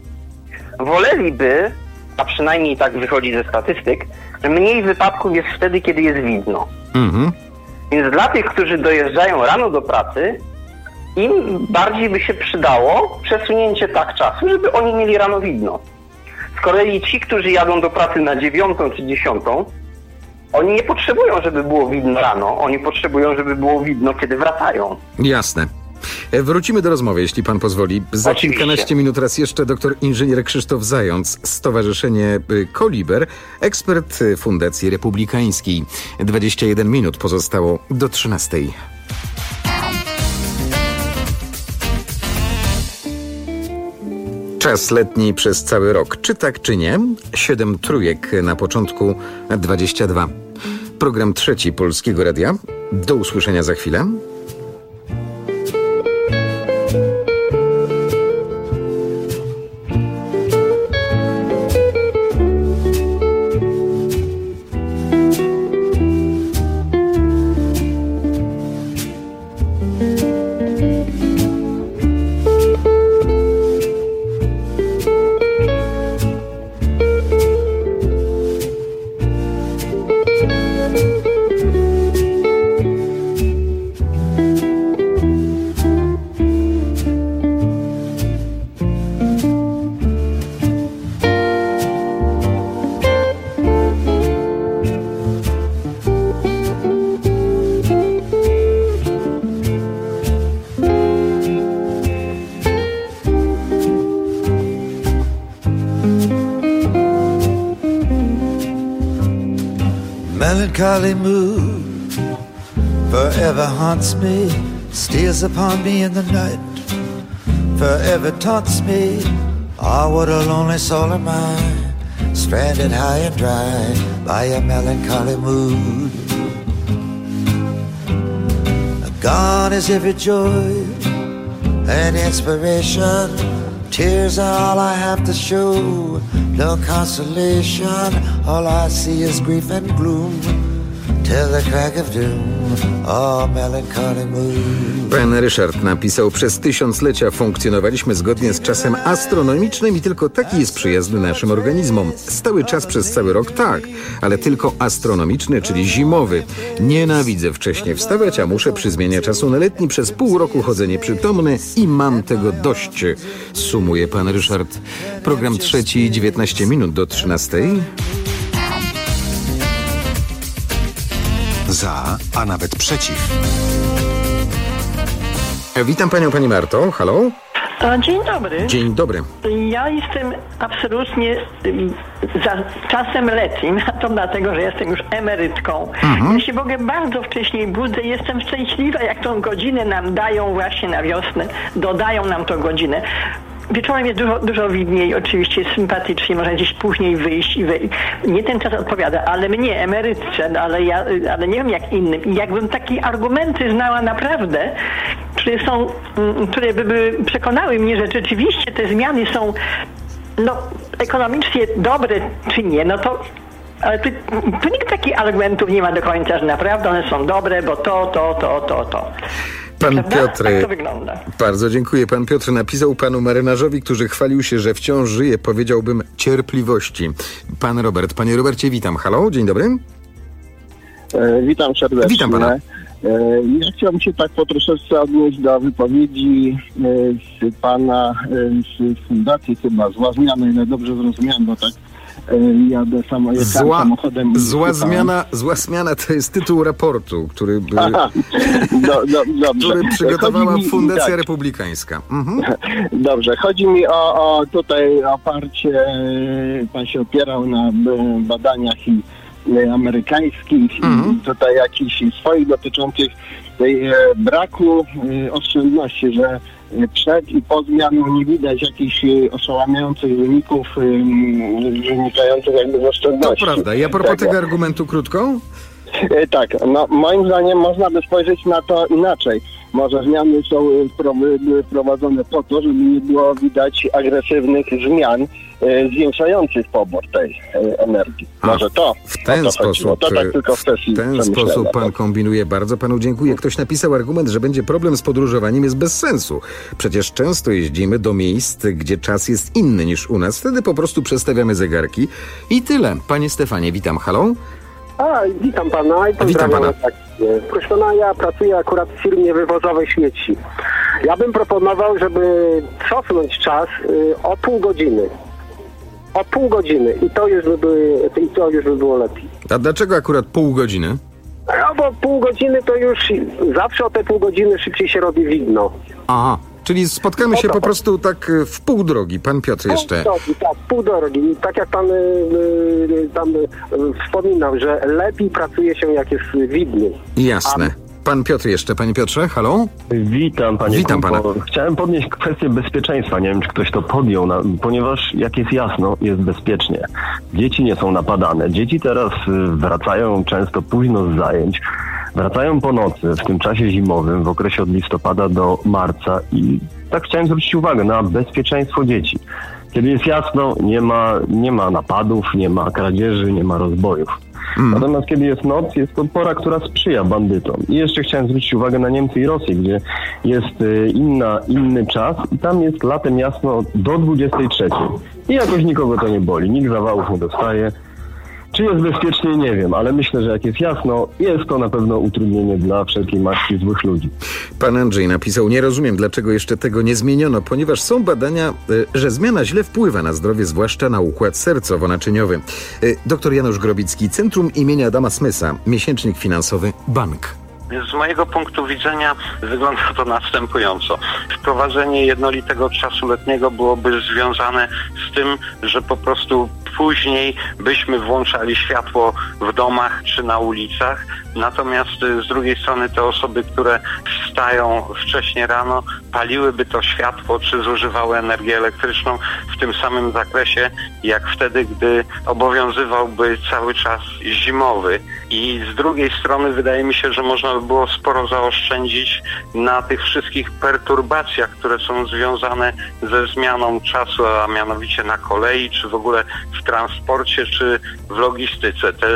woleliby, a przynajmniej tak wychodzi ze statystyk, że mniej wypadków jest wtedy, kiedy jest widno. Więc dla tych, którzy dojeżdżają rano do pracy, im bardziej by się przydało przesunięcie tak czasu, żeby oni mieli rano widno. Z kolei ci, którzy jadą do pracy na 9 czy 10, oni nie potrzebują, żeby było widno rano, oni potrzebują, żeby było widno, kiedy wracają. Jasne. Wrócimy do rozmowy, jeśli pan pozwoli. Za Oczywiście. Kilkanaście minut raz jeszcze doktor inżynier Krzysztof Zając, Stowarzyszenie Koliber, ekspert Fundacji Republikańskiej. 21 minut pozostało do 13. Czas letni przez cały rok. Czy tak, czy nie? 7 trójek na początku 22. Program trzeci Polskiego Radia. Do usłyszenia za chwilę. Melancholy mood forever haunts me, steals upon me in the night, forever taunts me. Ah, what a lonely soul am I, stranded high and dry by a melancholy mood. Gone is every joy and inspiration, tears are all I have to show. No consolation, all I see is grief and gloom, till the crack of doom, oh melancholy mood. Pan Ryszard napisał: przez tysiąclecia funkcjonowaliśmy zgodnie z czasem astronomicznym i tylko taki jest przyjazny naszym organizmom. Stały czas przez cały rok, tak, ale tylko astronomiczny, czyli zimowy. Nienawidzę wcześnie wstawać, a muszę przy zmianie czasu na letni przez pół roku chodzę nieprzytomny i mam tego dość, sumuje pan Ryszard. Program trzeci, 19 minut do 13. Za, a nawet przeciw. Witam panią, pani Marto. Halo? Dzień dobry. Dzień dobry. Ja jestem absolutnie za czasem letnim, a to dlatego, że jestem już emerytką. Ja się w ogóle bardzo wcześnie budzę, jestem szczęśliwa, jak tą godzinę nam dają właśnie na wiosnę, dodają nam tą godzinę. Wieczorem jest dużo widniej, oczywiście sympatycznie, można gdzieś później wyjść i nie ten czas odpowiada, ale mnie, emerytce, ale nie wiem jak innym. I jakbym takie argumenty znała naprawdę, które by przekonały mnie, że rzeczywiście te zmiany są ekonomicznie dobre czy nie, no to ale tu nikt takich argumentów nie ma do końca, że naprawdę one są dobre, bo to. Pan Piotr, tak to wygląda. Bardzo dziękuję. Pan Piotr napisał panu marynarzowi, który chwalił się, że wciąż żyje, powiedziałbym, cierpliwości. Pan Robert. Panie Robercie, witam. Halo, dzień dobry. Witam serdecznie. Witam pana. Ja chciałbym się tak po troszeczkę odnieść do wypowiedzi z pana z fundacji chyba, zła zmiana, ile dobrze zrozumiałem, bo tak jadę samochodem. Zła zmiana to jest tytuł raportu, który przygotowała Fundacja Republikańska. Dobrze, chodzi mi o tutaj oparcie, pan się opierał na badaniach amerykańskich i tutaj jakichś swoich dotyczących tej braku oszczędności, że przed i po zmianą nie widać jakichś oszałamiających wyników wynikających jakby z oszczędności. To prawda. Ja propos tego argumentu krótko? Tak, moim zdaniem można by spojrzeć na to inaczej. Może zmiany są wprowadzone po to, żeby nie było widać agresywnych zmian zwiększających pobór tej energii. Może to. W ten sposób, to tak tylko w ten sposób pan kombinuje. Bardzo panu dziękuję. Ktoś napisał argument, że będzie problem z podróżowaniem, jest bez sensu. Przecież często jeździmy do miejsc, gdzie czas jest inny niż u nas. Wtedy po prostu przestawiamy zegarki i tyle. Panie Stefanie, witam. Halo? Witam pana i witam pana. Proszę pana, ja pracuję akurat w firmie wywozowej śmieci. Ja bym proponował, żeby cofnąć czas o pół godziny. O pół godziny i to już by było lepiej. A dlaczego akurat pół godziny? No bo pół godziny to już zawsze o te pół godziny szybciej się robi widno. Aha. Czyli spotkamy się po prostu tak w pół drogi. Pan Piotr jeszcze. Pół drogi. I tak jak pan tam wspominał, że lepiej pracuje się jak jest widny. Jasne. Pan Piotr jeszcze. Panie Piotrze, halo? Witam, panie Witam pana. Chciałem podnieść kwestię bezpieczeństwa. Nie wiem, czy ktoś to podjął, ponieważ jak jest jasno, jest bezpiecznie. Dzieci nie są napadane. Dzieci teraz wracają często późno z zajęć. Wracają po nocy, w tym czasie zimowym, w okresie od listopada do marca i tak chciałem zwrócić uwagę na bezpieczeństwo dzieci. Kiedy jest jasno, nie ma napadów, nie ma kradzieży, nie ma rozbojów. Natomiast kiedy jest noc, jest to pora, która sprzyja bandytom. I jeszcze chciałem zwrócić uwagę na Niemcy i Rosję, gdzie jest inny czas i tam jest latem jasno do 23. I jakoś nikogo to nie boli, nikt zawałów nie dostaje. Czy jest bezpiecznie, nie wiem, ale myślę, że jak jest jasno, jest to na pewno utrudnienie dla wszelkiej maści złych ludzi. Pan Andrzej napisał, nie rozumiem, dlaczego jeszcze tego nie zmieniono, ponieważ są badania, że zmiana źle wpływa na zdrowie, zwłaszcza na układ sercowo-naczyniowy. Dr Janusz Grobicki, Centrum imienia Adama Smitha, miesięcznik finansowy Bank. Z mojego punktu widzenia wygląda to następująco. Wprowadzenie jednolitego czasu letniego byłoby związane z tym, że po prostu później byśmy włączali światło w domach czy na ulicach. Natomiast z drugiej strony te osoby, które wstają wcześnie rano, paliłyby to światło czy zużywały energię elektryczną w tym samym zakresie, jak wtedy, gdy obowiązywałby cały czas zimowy. I z drugiej strony wydaje mi się, że można by było sporo zaoszczędzić na tych wszystkich perturbacjach, które są związane ze zmianą czasu, a mianowicie na kolei, czy w ogóle w transporcie, czy w logistyce. Te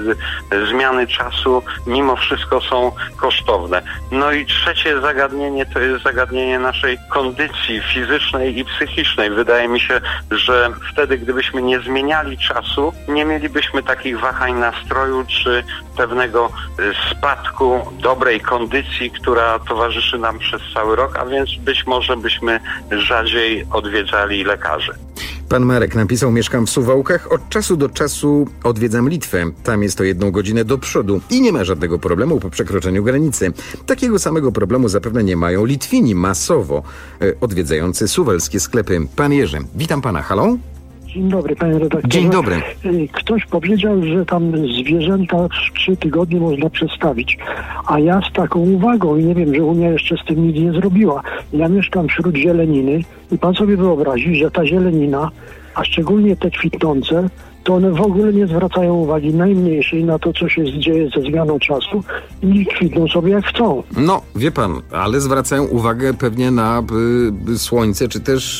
zmiany czasu mimo wszystko są kosztowne. No i trzecie zagadnienie to jest zagadnienie naszej kondycji fizycznej i psychicznej. Wydaje mi się, że wtedy, gdybyśmy nie zmieniali czasu, nie mielibyśmy takich wahań nastroju, czy pewnego spadku dobrej kondycji, która towarzyszy nam przez cały rok, a więc być może byśmy rzadziej odwiedzali lekarzy. Pan Marek napisał, mieszkam w Suwałkach, od czasu do czasu odwiedzam Litwę. Tam jest to 1 godzinę do przodu i nie ma żadnego problemu po przekroczeniu granicy. Takiego samego problemu zapewne nie mają Litwini masowo odwiedzający suwalskie sklepy. Pan Jerzy, witam pana, halo? Dzień dobry, panie redaktorze. Dzień dobry. Ktoś powiedział, że tam zwierzęta w 3 tygodnie można przestawić. A ja z taką uwagą, i nie wiem, że Unia jeszcze z tym nic nie zrobiła. Ja mieszkam wśród zieleniny i pan sobie wyobrazi, że ta zielenina, a szczególnie te kwitnące, to one w ogóle nie zwracają uwagi najmniejszej na to, co się dzieje ze zmianą czasu i kwitną sobie jak chcą. No, wie pan, ale zwracają uwagę pewnie na słońce, czy też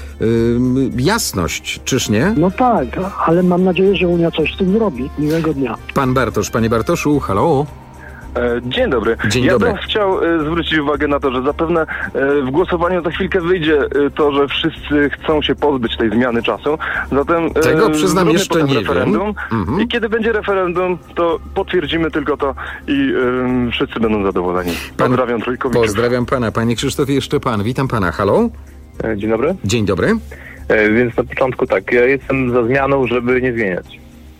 jasność, czyż nie? No tak, ale mam nadzieję, że Unia coś z tym zrobi. Miłego dnia. Pan Bartosz, panie Bartoszu, halo? Dzień dobry. Dzień dobry. Ja bym chciał zwrócić uwagę na to, że zapewne w głosowaniu za chwilkę wyjdzie to, że wszyscy chcą się pozbyć tej zmiany czasu. Zatem tego przyznam jeszcze nie referendum. wiem. I kiedy będzie referendum, to potwierdzimy tylko to i wszyscy będą zadowoleni. Pozdrawiam Trójkowiczów. Pozdrawiam pana. Panie Krzysztofie, jeszcze pan. Witam pana. Halo? Dzień dobry. Dzień dobry. Więc na początku tak, ja jestem za zmianą, żeby nie zmieniać.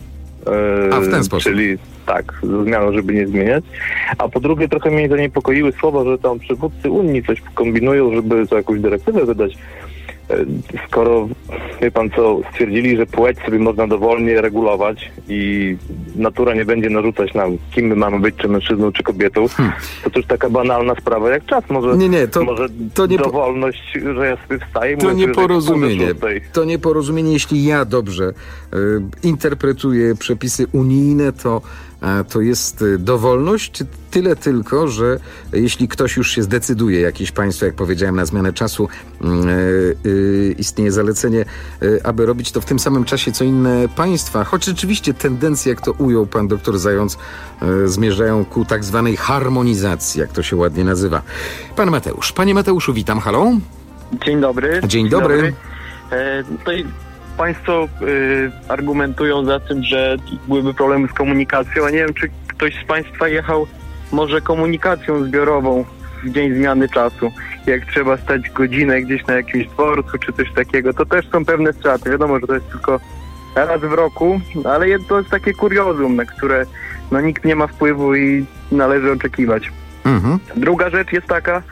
A w ten sposób. Czyli tak, za zmianą, żeby nie zmieniać. A po drugie, trochę mnie zaniepokoiły słowa, że tam przywódcy Unii coś kombinują, żeby to jakąś dyrektywę wydać. Skoro, wie pan co, stwierdzili, że płeć sobie można dowolnie regulować i natura nie będzie narzucać nam, kim my mamy być, czy mężczyzną, czy kobietą, to już taka banalna sprawa jak czas. Może dowolność, że ja sobie wstaję. To nieporozumienie. To nieporozumienie, jeśli ja dobrze interpretuję przepisy unijne, to jest dowolność, tyle tylko, że jeśli ktoś już się zdecyduje, jakieś państwo, jak powiedziałem, na zmianę czasu, istnieje zalecenie, aby robić to w tym samym czasie, co inne państwa, choć rzeczywiście tendencje, jak to ujął pan doktor Zając, zmierzają ku tak zwanej harmonizacji, jak to się ładnie nazywa. Pan Mateusz. Panie Mateuszu, witam. Halo? Dzień dobry. Dzień dobry. Tutaj państwo argumentują za tym, że byłyby problemy z komunikacją, a nie wiem, czy ktoś z państwa jechał może komunikacją zbiorową w dzień zmiany czasu. Jak trzeba stać godzinę gdzieś na jakimś dworcu, czy coś takiego, to też są pewne straty. Wiadomo, że to jest tylko raz w roku, ale to jest takie kuriozum, na które nikt nie ma wpływu i należy oczekiwać. Druga rzecz jest taka,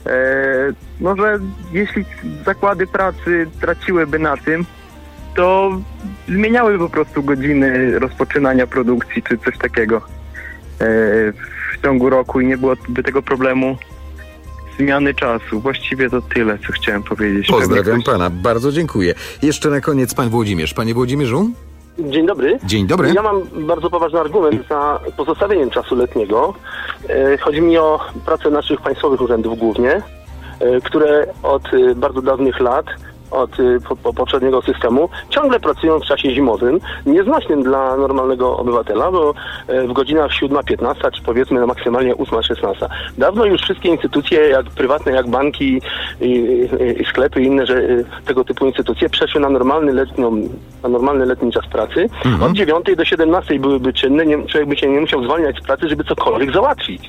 że jeśli zakłady pracy traciłyby na tym, to zmieniały po prostu godziny rozpoczynania produkcji, czy coś takiego. w ciągu roku i nie byłoby tego problemu zmiany czasu. Właściwie to tyle, co chciałem powiedzieć. Pozdrawiam pana, bardzo dziękuję. Jeszcze na koniec pan Włodzimierz. Panie Włodzimierzu? Dzień dobry. Dzień dobry. Ja mam bardzo poważny argument za pozostawieniem czasu letniego. Chodzi mi o pracę naszych państwowych urzędów głównie, które od bardzo dawnych lat, od poprzedniego systemu, ciągle pracują w czasie zimowym, nieznośnym dla normalnego obywatela, bo w godzinach 7:15, czy powiedzmy maksymalnie 8:16. Dawno już wszystkie instytucje, jak prywatne, jak banki i sklepy i inne tego typu instytucje przeszły na normalny letni czas pracy. Od 9 do 17 byłyby czynne, człowiek by się nie musiał zwalniać z pracy, żeby cokolwiek załatwić.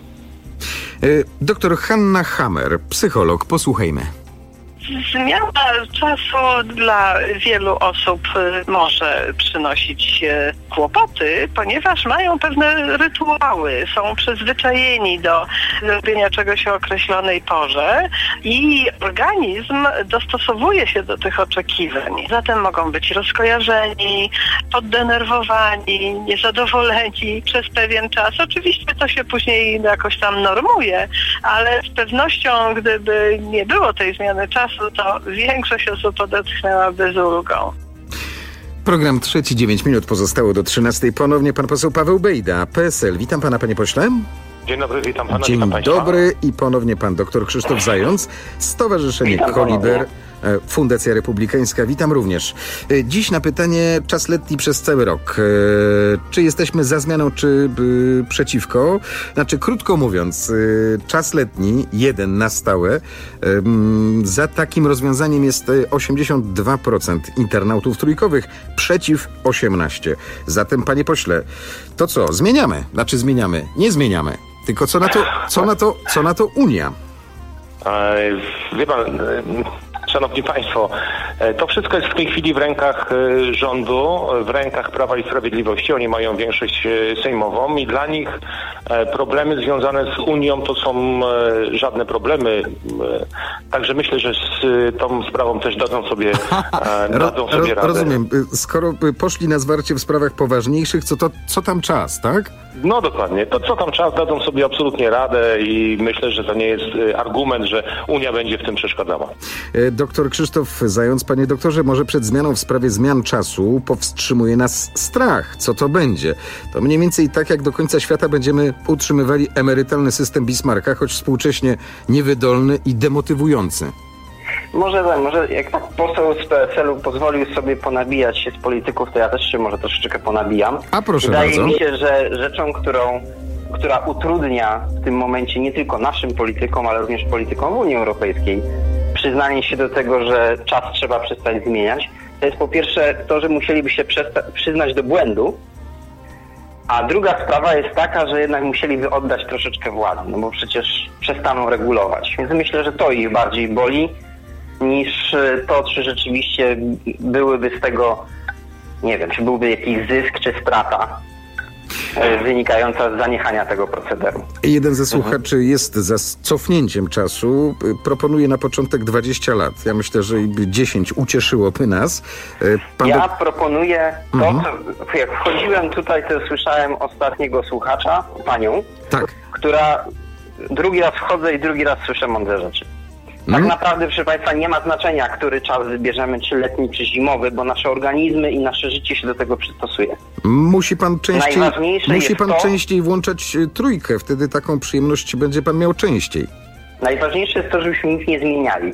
Doktor Hanna Hammer, psycholog, posłuchajmy. Zmiana czasu dla wielu osób może przynosić kłopoty, ponieważ mają pewne rytuały, są przyzwyczajeni do robienia czegoś o określonej porze i organizm dostosowuje się do tych oczekiwań. Zatem mogą być rozkojarzeni, poddenerwowani, niezadowoleni przez pewien czas. Oczywiście to się później jakoś tam normuje, ale z pewnością, gdyby nie było tej zmiany czasu, to większość osób odetchnęłaby z ulgą. Program trzeci, 9 minut pozostało do 13. Ponownie pan poseł Paweł Bejda, PSL. Witam pana, panie pośle. Dzień dobry, witam pana. Dzień witam dobry i ponownie pan doktor Krzysztof Zając, Stowarzyszenie Koliber, Fundacja Republikańska. Witam również. Dziś na pytanie czas letni przez cały rok. Czy jesteśmy za zmianą, czy przeciwko? Znaczy, krótko mówiąc, czas letni, jeden na stałe. Za takim rozwiązaniem jest 82% internautów trójkowych, przeciw 18%. Zatem, panie pośle, to co? Zmieniamy? Znaczy zmieniamy? Nie zmieniamy. Tylko co na to Unia? Wie pan, szanowni państwo, to wszystko jest w tej chwili w rękach rządu, w rękach Prawa i Sprawiedliwości. Oni mają większość sejmową i dla nich problemy związane z Unią to są żadne problemy. Także myślę, że z tą sprawą też dadzą sobie radę. Rozumiem. Skoro poszli na zwarcie w sprawach poważniejszych, co tam czas, tak? No dokładnie. To co tam czas, dadzą sobie absolutnie radę i myślę, że to nie jest argument, że Unia będzie w tym przeszkadzała. Doktor Krzysztof Zając, panie doktorze, może przed zmianą w sprawie zmian czasu powstrzymuje nas strach. Co to będzie? To mniej więcej tak jak do końca świata będziemy utrzymywali emerytalny system Bismarcka, choć współcześnie niewydolny i demotywujący. Może jak tak poseł z PSL-u pozwolił sobie ponabijać się z polityków, to ja też się może troszeczkę ponabijam. A proszę Wydaje bardzo. mi się, że rzeczą, która utrudnia w tym momencie nie tylko naszym politykom, ale również politykom w Unii Europejskiej przyznanie się do tego, że czas trzeba przestać zmieniać, to jest po pierwsze to, że musieliby się przyznać do błędu, a druga sprawa jest taka, że jednak musieliby oddać troszeczkę władzy, no bo przecież przestaną regulować. Więc myślę, że to ich bardziej boli niż to, czy rzeczywiście byłyby z tego, nie wiem, czy byłby jakiś zysk, czy strata wynikająca z zaniechania tego procederu. Jeden ze słuchaczy jest za cofnięciem czasu. Proponuje na początek 20 lat. Ja myślę, że 10 ucieszyłoby nas. Proponuję to, jak wchodziłem tutaj, to słyszałem ostatniego słuchacza, panią, która drugi raz wchodzę i drugi raz słyszę mądre rzeczy. Tak naprawdę, proszę państwa, nie ma znaczenia, który czas wybierzemy, czy letni, czy zimowy, bo nasze organizmy i nasze życie się do tego przystosuje. Musi pan częściej włączać trójkę, wtedy taką przyjemność będzie pan miał częściej. Najważniejsze jest to, żebyśmy nic nie zmieniali.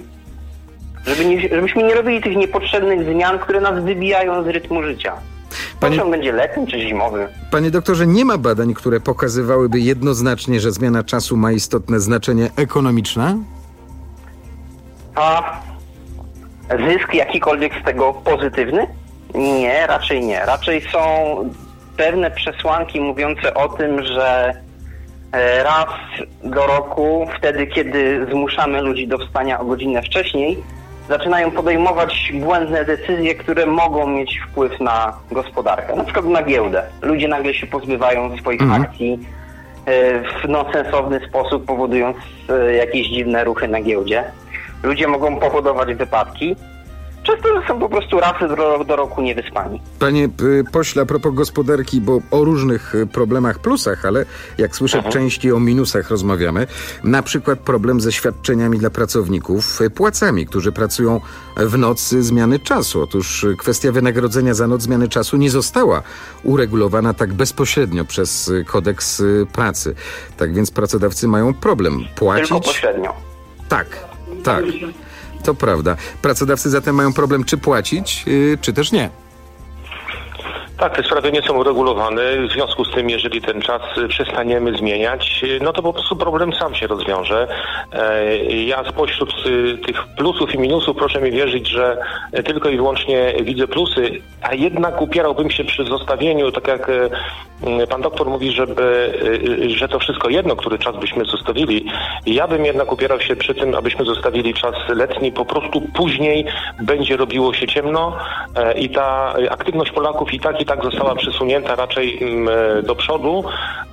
Żebyśmy nie robili tych niepotrzebnych zmian, które nas wybijają z rytmu życia. Czy on będzie letni, czy zimowy? Panie doktorze, nie ma badań, które pokazywałyby jednoznacznie, że zmiana czasu ma istotne znaczenie ekonomiczne? A zysk jakikolwiek z tego pozytywny? Nie, raczej nie. Raczej są pewne przesłanki mówiące o tym, że raz do roku, wtedy kiedy zmuszamy ludzi do wstania o godzinę wcześniej, zaczynają podejmować błędne decyzje, które mogą mieć wpływ na gospodarkę. Na przykład na giełdę. Ludzie nagle się pozbywają swoich akcji w sensowny sposób, powodując jakieś dziwne ruchy na giełdzie. Ludzie mogą powodować wypadki Często są po prostu raz do roku niewyspani. Panie pośle, a propos gospodarki, bo o różnych problemach, plusach, ale jak słyszę, częściej o minusach rozmawiamy. Na przykład problem ze świadczeniami dla pracowników, płacami, którzy pracują w nocy zmiany czasu. Otóż kwestia wynagrodzenia za noc zmiany czasu nie została uregulowana tak bezpośrednio przez kodeks pracy. Tak więc pracodawcy mają problem płacić. Tylko pośrednio. Tak. To prawda. Pracodawcy zatem mają problem, czy płacić, czy też nie. Tak, te sprawy nie są uregulowane. W związku z tym, jeżeli ten czas przestaniemy zmieniać, no to po prostu problem sam się rozwiąże. Ja spośród tych plusów i minusów proszę mi wierzyć, że tylko i wyłącznie widzę plusy, a jednak upierałbym się przy zostawieniu, tak jak pan doktor mówi, że to wszystko jedno, który czas byśmy zostawili. Ja bym jednak upierał się przy tym, abyśmy zostawili czas letni. Po prostu później będzie robiło się ciemno i ta aktywność Polaków i tak została przesunięta raczej do przodu,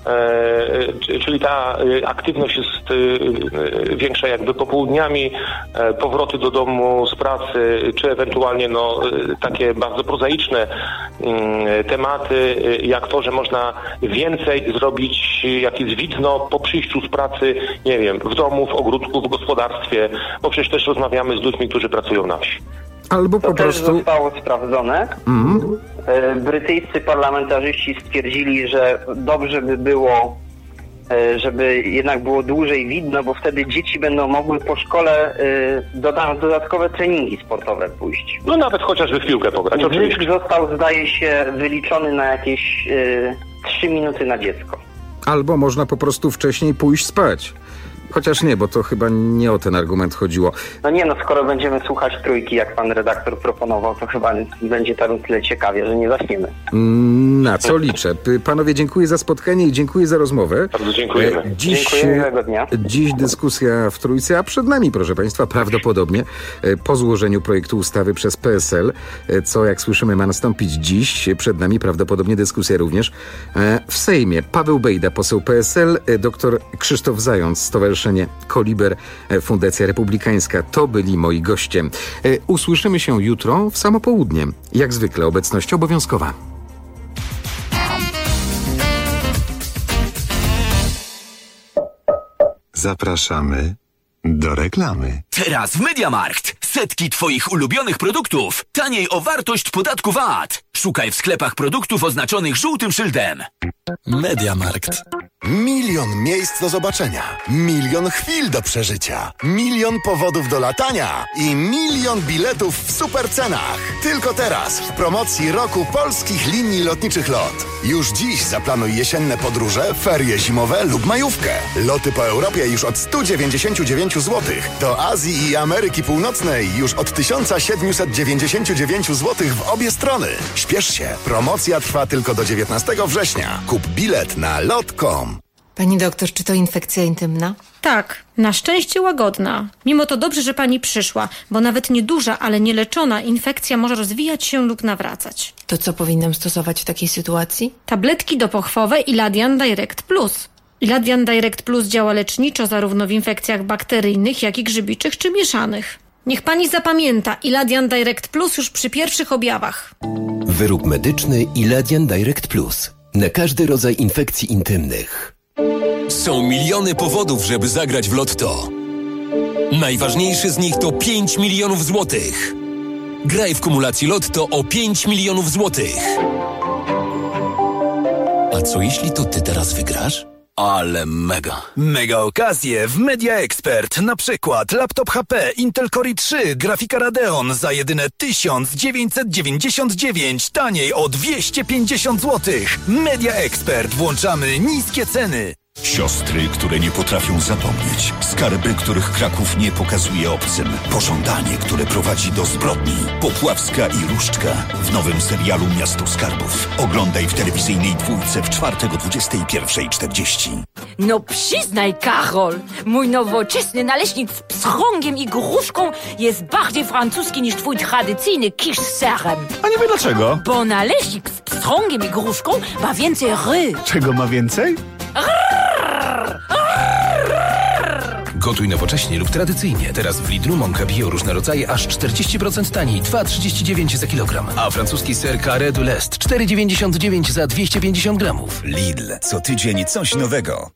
czyli ta aktywność jest większa jakby popołudniami, powroty do domu z pracy, czy ewentualnie takie bardzo prozaiczne tematy, jak to, że można więcej zrobić, jak jest widno po przyjściu z pracy, nie wiem, w domu, w ogródku, w gospodarstwie, bo przecież też rozmawiamy z ludźmi, którzy pracują na wsi. Albo po prostu... też zostało sprawdzone. Brytyjscy parlamentarzyści stwierdzili, że dobrze by było, żeby jednak było dłużej widno, bo wtedy dzieci będą mogły po szkole dodatkowe treningi sportowe pójść. No nawet chociażby w piłkę pograć, oczywiście. Został, zdaje się, wyliczony na jakieś 3 minuty na dziecko. Albo można po prostu wcześniej pójść spać. Chociaż nie, bo to chyba nie o ten argument chodziło. Skoro będziemy słuchać trójki, jak pan redaktor proponował, to chyba będzie tam tyle ciekawie, że nie zaśniemy. Na co liczę? Panowie, dziękuję za spotkanie i dziękuję za rozmowę. Bardzo dziękujemy. Dziękuję, miłego dnia. Dziś dyskusja w Trójce, a przed nami, proszę państwa, prawdopodobnie po złożeniu projektu ustawy przez PSL, co jak słyszymy ma nastąpić dziś, przed nami prawdopodobnie dyskusja również w Sejmie. Paweł Bejda, poseł PSL, dr Krzysztof Zając, Stowarzyszenie Koliber, Fundacja Republikańska. To byli moi goście. Usłyszymy się jutro w samo południe. Jak zwykle obecność obowiązkowa. Zapraszamy do reklamy. Teraz w MediaMarkt. Setki Twoich ulubionych produktów. Taniej o wartość podatku VAT. Szukaj w sklepach produktów oznaczonych żółtym szyldem. MediaMarkt. 1 000 000 miejsc do zobaczenia. 1 000 000 chwil do przeżycia. 1 000 000 powodów do latania. I 1 000 000 biletów w super cenach. Tylko teraz w promocji roku polskich linii lotniczych LOT. Już dziś zaplanuj jesienne podróże, ferie zimowe lub majówkę. Loty po Europie już od 199 zł. Do Azji i Ameryki Północnej już od 1799 zł w obie strony. Śpiesz się. Promocja trwa tylko do 19 września. Kup bilet na lot.com. Pani doktor, czy to infekcja intymna? Tak, na szczęście łagodna. Mimo to dobrze, że pani przyszła, bo nawet nieduża, ale nieleczona infekcja może rozwijać się lub nawracać. To co powinnam stosować w takiej sytuacji? Tabletki dopochwowe Iladian Direct Plus. Iladian Direct Plus działa leczniczo zarówno w infekcjach bakteryjnych, jak i grzybiczych czy mieszanych. Niech pani zapamięta, Iladian Direct Plus już przy pierwszych objawach. Wyrób medyczny Iladian Direct Plus. Na każdy rodzaj infekcji intymnych. Są miliony powodów, żeby zagrać w Lotto. Najważniejszy z nich to 5 milionów złotych. Graj w kumulacji Lotto o 5 milionów złotych. A co jeśli to ty teraz wygrasz? Ale mega. Mega okazje w Media Expert. Na przykład laptop HP Intel Core i3, grafika Radeon za jedyne 1999, taniej o 250 zł. Media Expert. Włączamy niskie ceny. Siostry, które nie potrafią zapomnieć. Skarby, których Kraków nie pokazuje obcym. Pożądanie, które prowadzi do zbrodni. Popławska i Różdżka w nowym serialu Miasto Skarbów. Oglądaj w telewizyjnej Dwójce w czwartek o 21:40. No przyznaj, Karol, mój nowoczesny naleśnik z pstrągiem i gruszką jest bardziej francuski niż twój tradycyjny kisz z serem. A nie wiem dlaczego. Bo naleśnik z pstrągiem i gruszką ma więcej ry. Czego ma więcej? Gotuj nowocześnie lub tradycyjnie. Teraz w Lidlu mąka bio różne rodzaje aż 40% taniej, 2,39 za kilogram. A francuski ser Carré de l'Est 4,99 za 250 gramów. Lidl. Co tydzień coś nowego.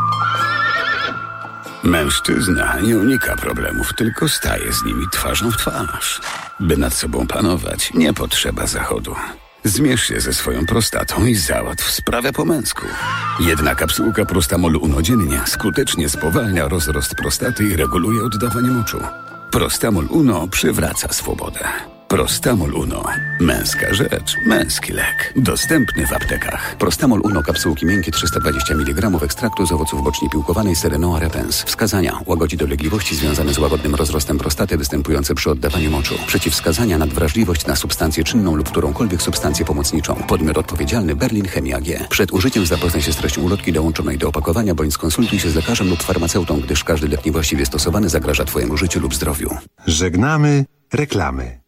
Mężczyzna nie unika problemów, tylko staje z nimi twarzą w twarz. By nad sobą panować, nie potrzeba zachodu. Zmierz się ze swoją prostatą i załatw sprawę po męsku. Jedna kapsułka Prostamol Uno dziennie skutecznie spowalnia rozrost prostaty i reguluje oddawanie moczu. Prostamol Uno przywraca swobodę. Prostamol Uno. Męska rzecz, męski lek. Dostępny w aptekach. Prostamol Uno, kapsułki miękkie 320 mg ekstraktu z owoców boczni piłkowanej Serenoa repens. Wskazania: łagodzi dolegliwości związane z łagodnym rozrostem prostaty występujące przy oddawaniu moczu. Przeciwwskazania: nadwrażliwość na substancję czynną lub którąkolwiek substancję pomocniczą. Podmiot odpowiedzialny: Berlin Chemia AG. Przed użyciem zapoznaj się z treścią ulotki dołączonej do opakowania bądź skonsultuj się z lekarzem lub farmaceutą, gdyż każdy lek niewłaściwie stosowany zagraża Twojemu życiu lub zdrowiu. Żegnamy reklamy.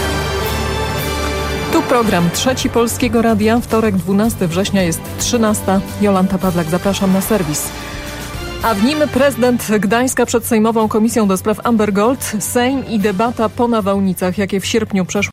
Tu program Trzeci Polskiego Radia. Wtorek, 12 września, jest 13. Jolanta Pawlak, zapraszam na serwis. A w nim prezydent Gdańska przed Sejmową Komisją do Spraw Amber Gold, Sejm i debata po nawałnicach, jakie w sierpniu przeszły